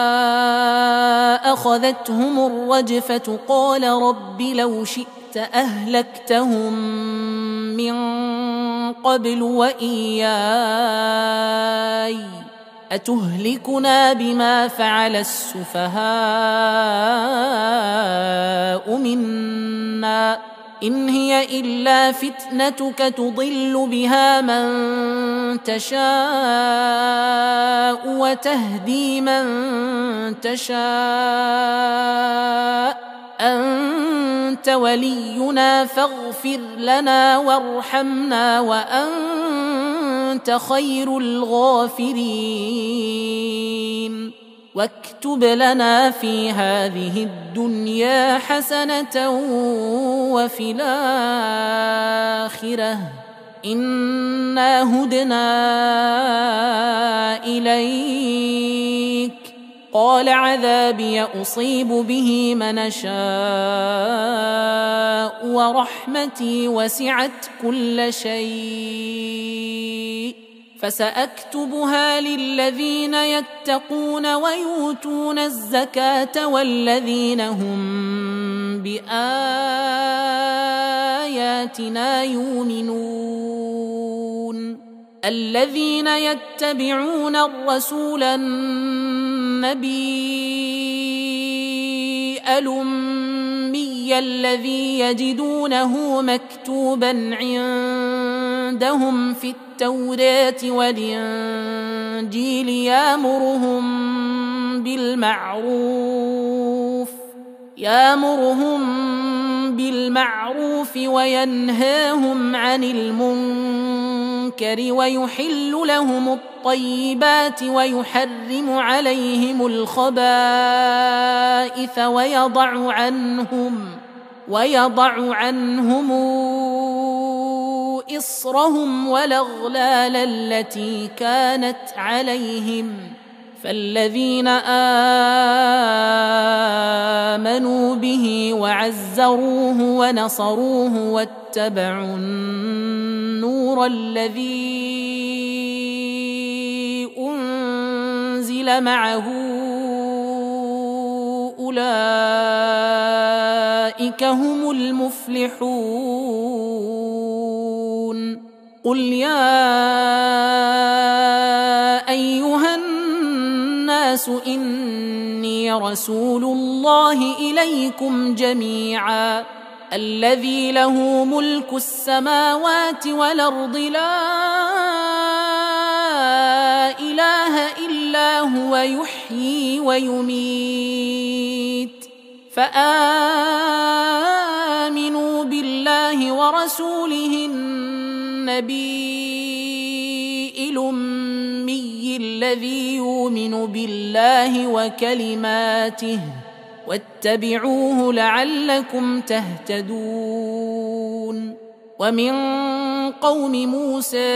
أخذتهم الرجفة قال رب لو شئت أهلكتهم من قبل وإياي أتهلكنا بما فعل السفهاء منا إن هي إلا فتنتك تضل بها من تشاء وتهدي من تشاء أنت ولينا فاغفر لنا وارحمنا وأنت خير الغافرين. واكتب لنا في هذه الدنيا حسنة وفي الآخرة إنا هدنا إليك قال عذابي أصيب به من شاء ورحمتي وسعت كل شيء فسأكتبها للذين يتقون ويؤتون الزكاة والذين هم بآياتنا يؤمنون. الذين يتبعون الرسول النبي الأمي الذي يجدونه مكتوبا عندهم في التوراة والإنجيل يأمرهم بالمعروف وينهاهم عن المنكر ويحل لهم الطيبات ويحرم عليهم الخبائث ويضع عنهم إصرهم والأغلال التي كانت عليهم. فالذين آمنوا به وعزروه ونصروه واتبعوا النور الذي أنزل أنزل معه أولئك هم المفلحون قل يا أيها الناس إني رسول الله إليكم جميعا الذي له ملك السماوات والأرض لا إله إلا هو يحيي ويميت فآمنوا بالله ورسوله النبي الأمي الذي يؤمن بالله وكلماته واتبعوه لعلكم تهتدون ومن قوم موسى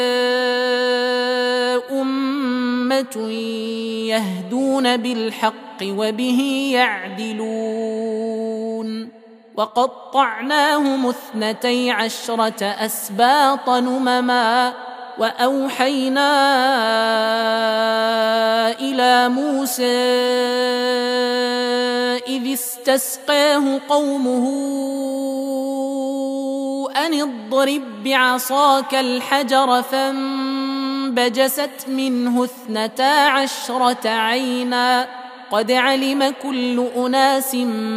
أمة يهدون بالحق وبه يعدلون وقطعناهم 12 أسباطا أمما وأوحينا إلى موسى إذ استسقاه قومه أن اضرب بعصاك الحجر فانبجست منه 12 عينا قد علم كل أناس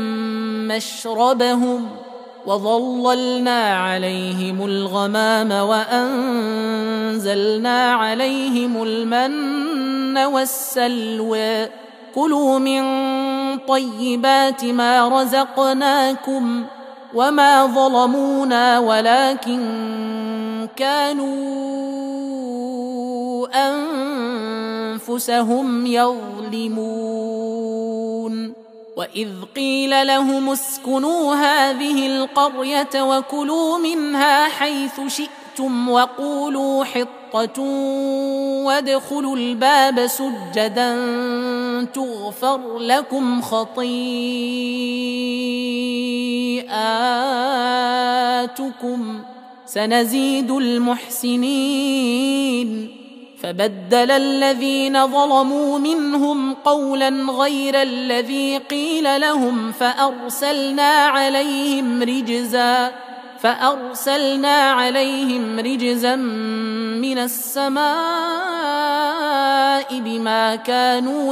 مشربهم وظللنا عليهم الغمام وأنزلنا عليهم المن والسلوى كلوا من طيبات ما رزقناكم وما ظلمونا ولكن كانوا أنفسهم يظلمون وإذ قيل لهم اسكنوا هذه القرية وكلوا منها حيث شئتم وقولوا حطة وادخلوا الباب سجدا تغفر لكم خطيئاتكم سنزيد المحسنين فبدل الذين ظلموا منهم قولا غير الذي قيل لهم فأرسلنا عليهم رجزا من السماء بما كانوا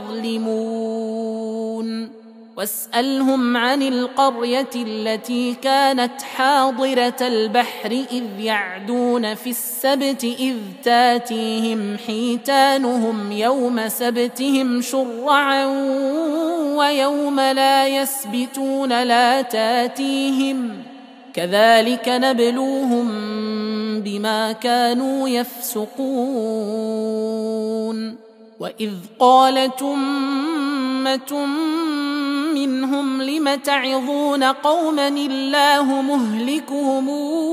يظلمون واسألهم عن القرية التي كانت حاضرة البحر إذ يعدون في السبت إذ تاتيهم حيتانهم يوم سبتهم شرعا ويوم لا يسبتون لا تاتيهم كذلك نبلوهم بما كانوا يفسقون وإذ قالت أمة منهم لم تعظون قوما الله مهلكهم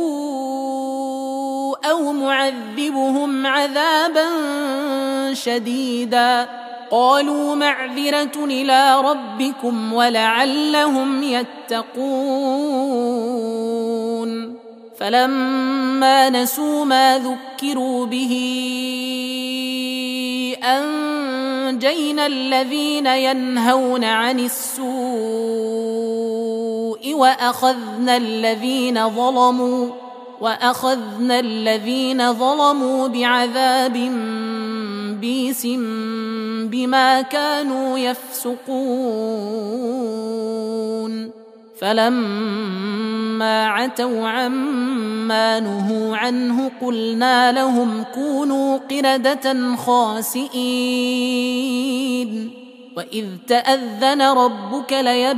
أو معذبهم عذابا شديدا قالوا معذرة إلى ربكم ولعلهم يتقون فلما نسوا ما ذكروا به أنجينا الذين ينهون عن السوء وأخذنا الذين ظلموا بعذاب بئيس بما كانوا يفسقون فلما عتوا عما نهوا عنه قلنا لهم كونوا قردة خاسئين وإذ تأذن ربك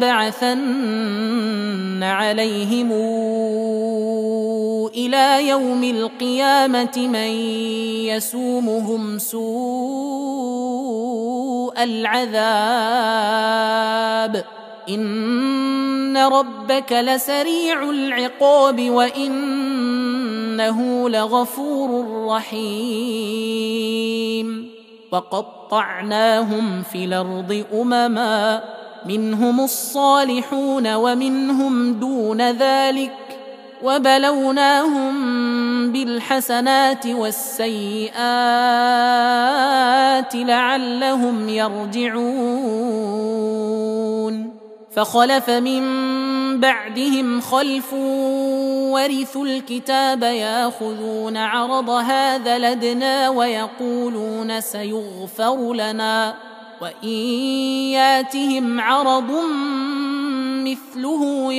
ليبعثن عليهم إلى يوم القيامة من يسومهم سوء العذاب إن ربك لسريع العقاب وإنه لغفور رحيم وقطعناهم في الأرض أمما منهم الصالحون ومنهم دون ذلك وبلوناهم بالحسنات والسيئات لعلهم يرجعون فخلف من بعدهم خلف ورثوا الكتاب ياخذون عرض هذا الأدنى ويقولون سيغفر لنا وإن ياتهم عرض مثله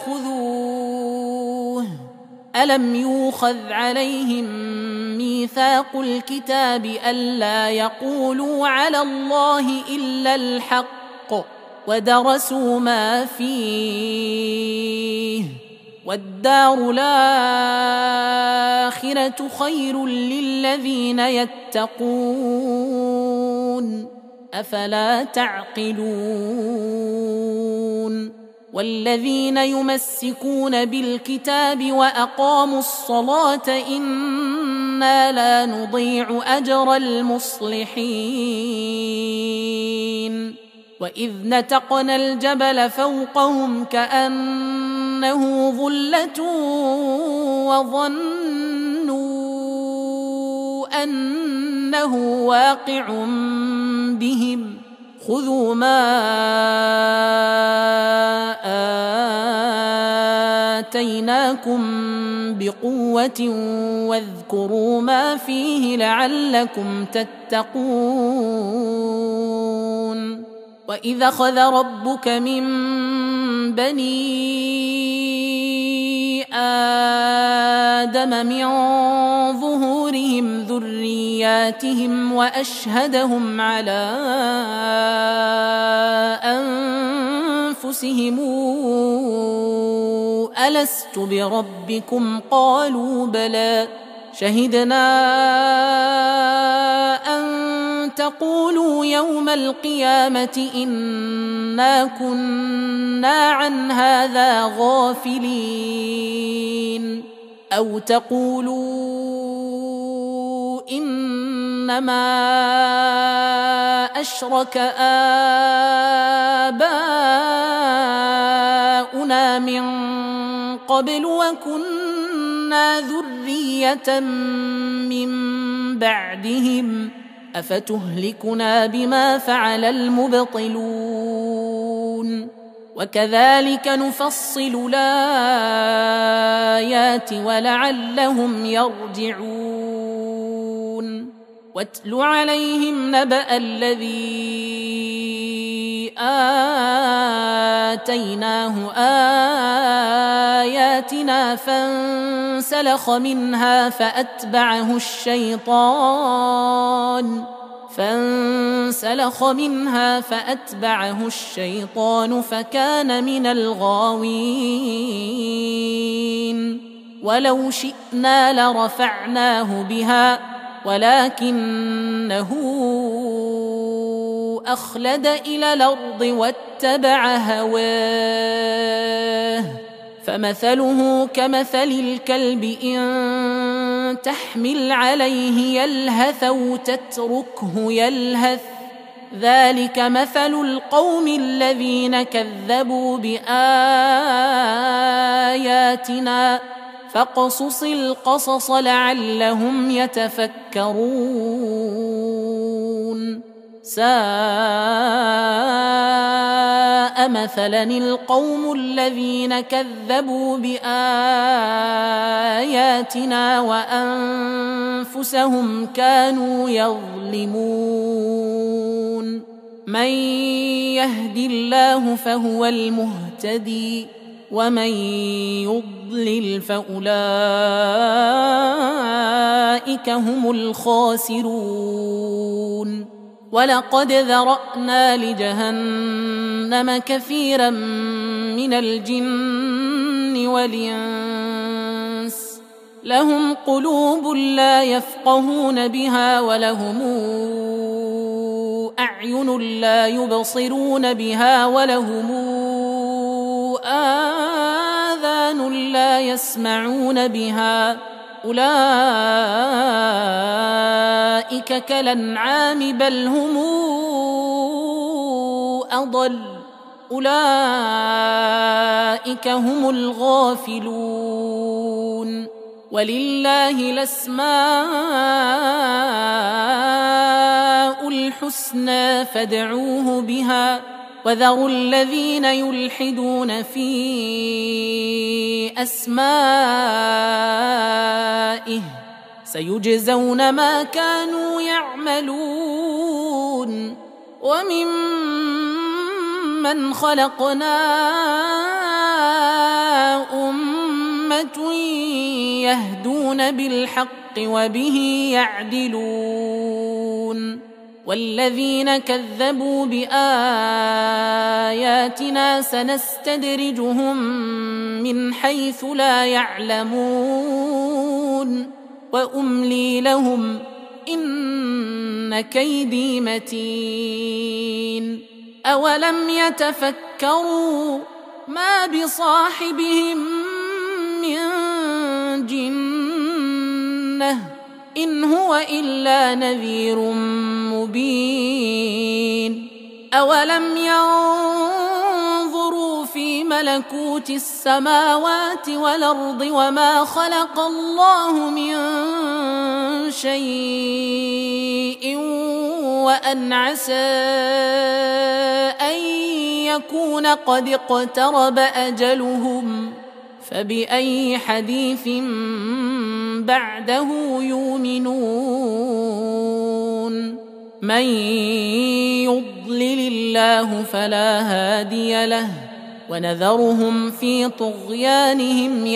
ياخذوه ألم يؤخذ عليهم ميثاق الكتاب ألا يقولوا على الله إلا الحق ودرسوا ما فيه والدار الآخرة خير للذين يتقون أفلا تعقلون والذين يمسكون بالكتاب وأقاموا الصلاة إنا لا نضيع أجر المصلحين وإذ نتقنا الجبل فوقهم كأنه ظلة وظنوا أنه واقع بهم خذوا ما آتيناكم بقوة واذكروا ما فيه لعلكم تتقون وإذ أخذ ربك من بني آدم من ظهورهم ذرياتهم وأشهدهم على أنفسهم ألست بربكم قالوا بلى شهدنا أن تقولوا يوم القيامة إنا كنا عن هذا غافلين أو تقولوا إنما أشرك آباؤنا من قبل وكنا ذرية من بعدهم أفتهلكنا بما فعل المبطلون وكذلك نفصل الآيات ولعلهم يرجعون واتل عليهم نبأ الذي آتيناه آياتنا فانسلخ منها فأتبعه الشيطان فكان من الغاوين ولو شئنا لرفعناه بها ولكنه أخلد إلى الأرض واتبع هواه فمثله كمثل الكلب إن تحمل عليه يلهث أو تتركه يلهث ذلك مثل القوم الذين كذبوا بآياتنا فاقصص القصص لعلهم يتفكرون ساء مثلا القوم الذين كذبوا بآياتنا وأنفسهم كانوا يظلمون من يهد الله فهو المهتدي ومن يضلل فأولئك هم الخاسرون ولقد ذرأنا لجهنم كثيرا من الجن والإنس لهم قلوب لا يفقهون بها ولهم أعين لا يبصرون بها ولهم آذان لا يسمعون بها أولئك كالأنعام بل هم أضل أولئك هم الغافلون. ولله الأسماء الحسنى فادعوه بها وذروا الذين يلحدون في أسمائه سيجزون ما كانوا يعملون. وممن خلقنا أمة يهدون بالحق وبه يعدلون. والذين كذبوا بآياتنا سنستدرجهم من حيث لا يعلمون وأملي لهم إن كيدي متين. أولم يتفكروا ما بصاحبهم من جنة إن هو إلا نذير مبين. أولم ينظروا في ملكوت السماوات والأرض وما خلق الله من شيء وأن عسى أن يكون قد اقترب أجلهم فبأي حديث بعده يؤمنون. من يضلل الله فلا هادي له ونذرهم في طغيانهم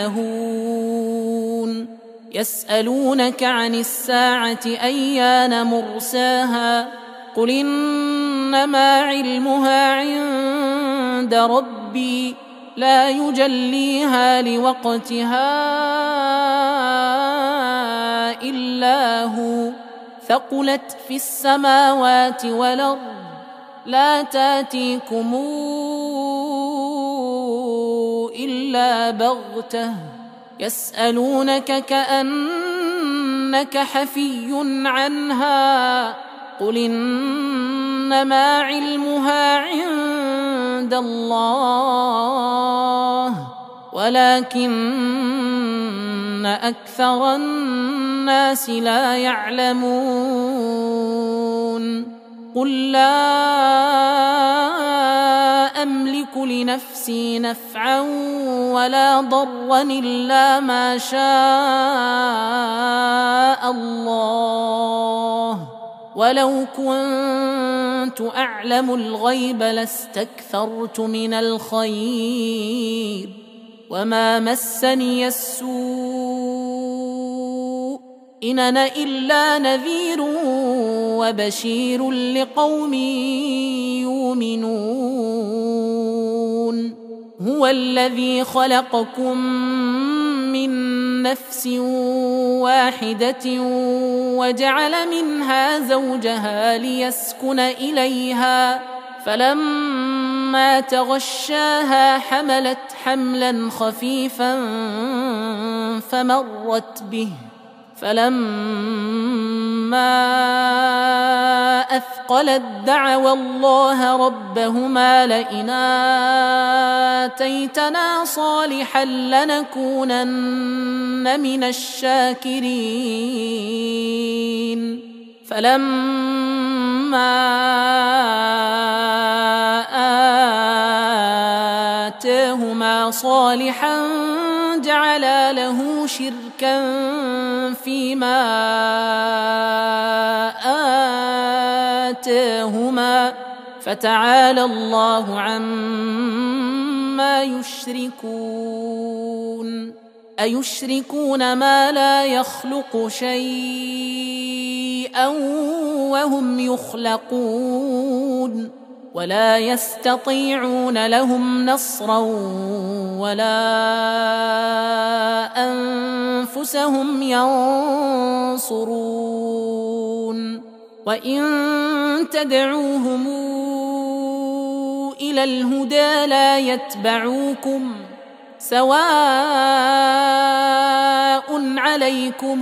يعمهون. يسألونك عن الساعة أيان مرساها قل إنما علمها عند ربي لا يجليها لوقتها إلا هو ثقلت في السماوات والأرض لا تاتيكم إلا بغتة يسألونك كأنك حفي عنها قل إنما علمها عند الله ولكن أكثر الناس لا يعلمون. قل لا أملك لنفسي نفعا ولا ضرا إلا ما شاء الله ولو كنت أعلم الغيب لاستكثرت من الخير وما مسني السوء إن أنا إلا نذير وبشير لقوم يؤمنون. هو الذي خلقكم من نفس واحدة وجعل منها زوجها ليسكن إليها فلما تغشاها حملت حملا خفيفا فمرت به فلما أثقلت دعوا الله ربهما لئن آتيتنا صالحا لنكونن من الشاكرين. فلما آتاهما صالحا جعلا له شركا فيما آتاهما فتعالى الله عما يشركون. أيشركون ما لا يخلق شيئا وهم يخلقون ولا يستطيعون لهم نصرا ولا أنفسهم ينصرون. وإن تدعوهم إلى الهدى لا يتبعوكم سواء عليكم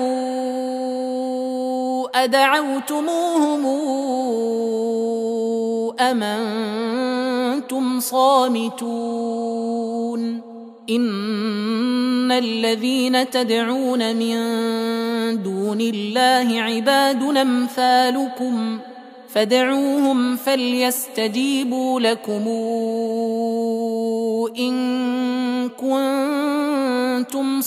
أدعوتموهم أم أنتم صامتون إن الذين تدعون من دون الله عباد أمثالكم فادعوهم فليستجيبوا لكم إن كنتم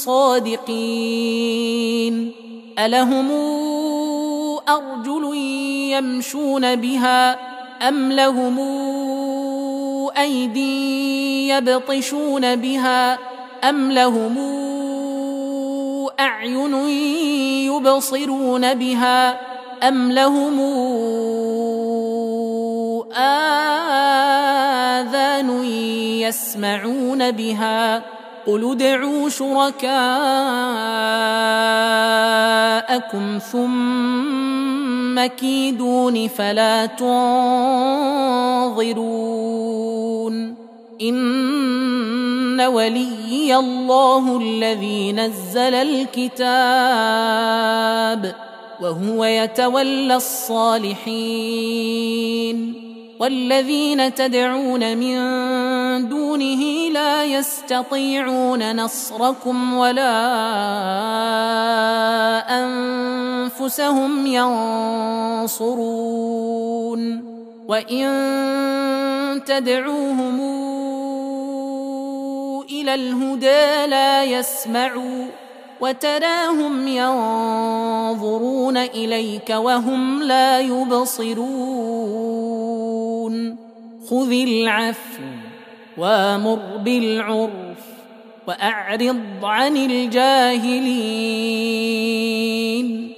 صادقين ألهم أرجل يمشون بها أم لهم أيدي يبطشون بها أم لهم أعين يبصرون بها أم لهم آذان يسمعون بها قل ادعوا شركاءكم ثم كيدون فلا تنظرون إن وليي الله الذي نزل الكتاب وهو يتولى الصالحين والذين تدعون من دونه لا يستطيعون نصركم ولا أنفسهم ينصرون وإن تدعوهم إلى الهدى لا يسمعوا وتراهم ينظرون إليك وهم لا يبصرون خذ العفو وامر بالعرف وأعرض عن الجاهلين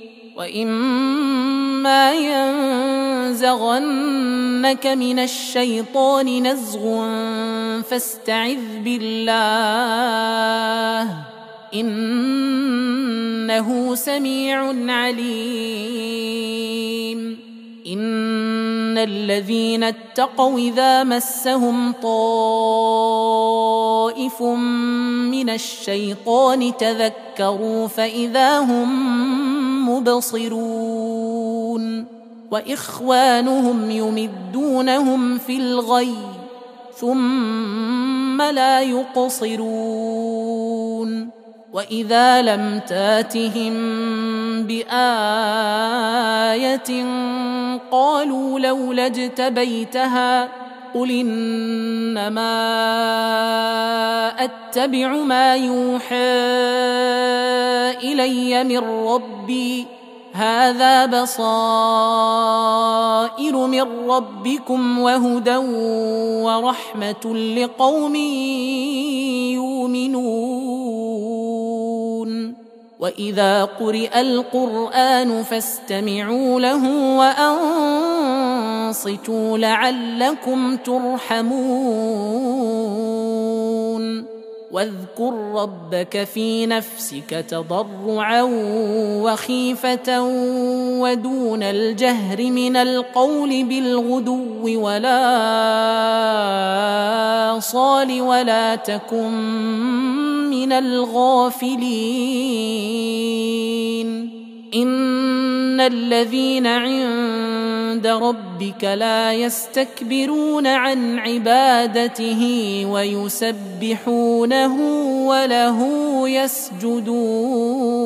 وإما ينزغنك من الشيطان نزغ فاستعذ بالله إنه سميع عليم إن الذين اتقوا إذا مسهم طائف من الشيطان تذكروا فإذا هم مبصرون وإخوانهم يمدونهم في الغي ثم لا يقصرون وإذا لم تاتهم بآية قالوا لولا اجتبيتها قل إنما أتبع ما يوحى إلي من ربي هذا بصائر من ربكم وهدى ورحمة لقوم يؤمنون وإذا قرئ القرآن فاستمعوا له وأنصتوا لعلكم ترحمون واذكر ربك في نفسك تضرعا وخيفة ودون الجهر من القول بالغدو ولا صال ولا تكن من الغافلين إن الذين عند ربك لا يستكبرون عن عبادته ويسبحونه وله يسجدون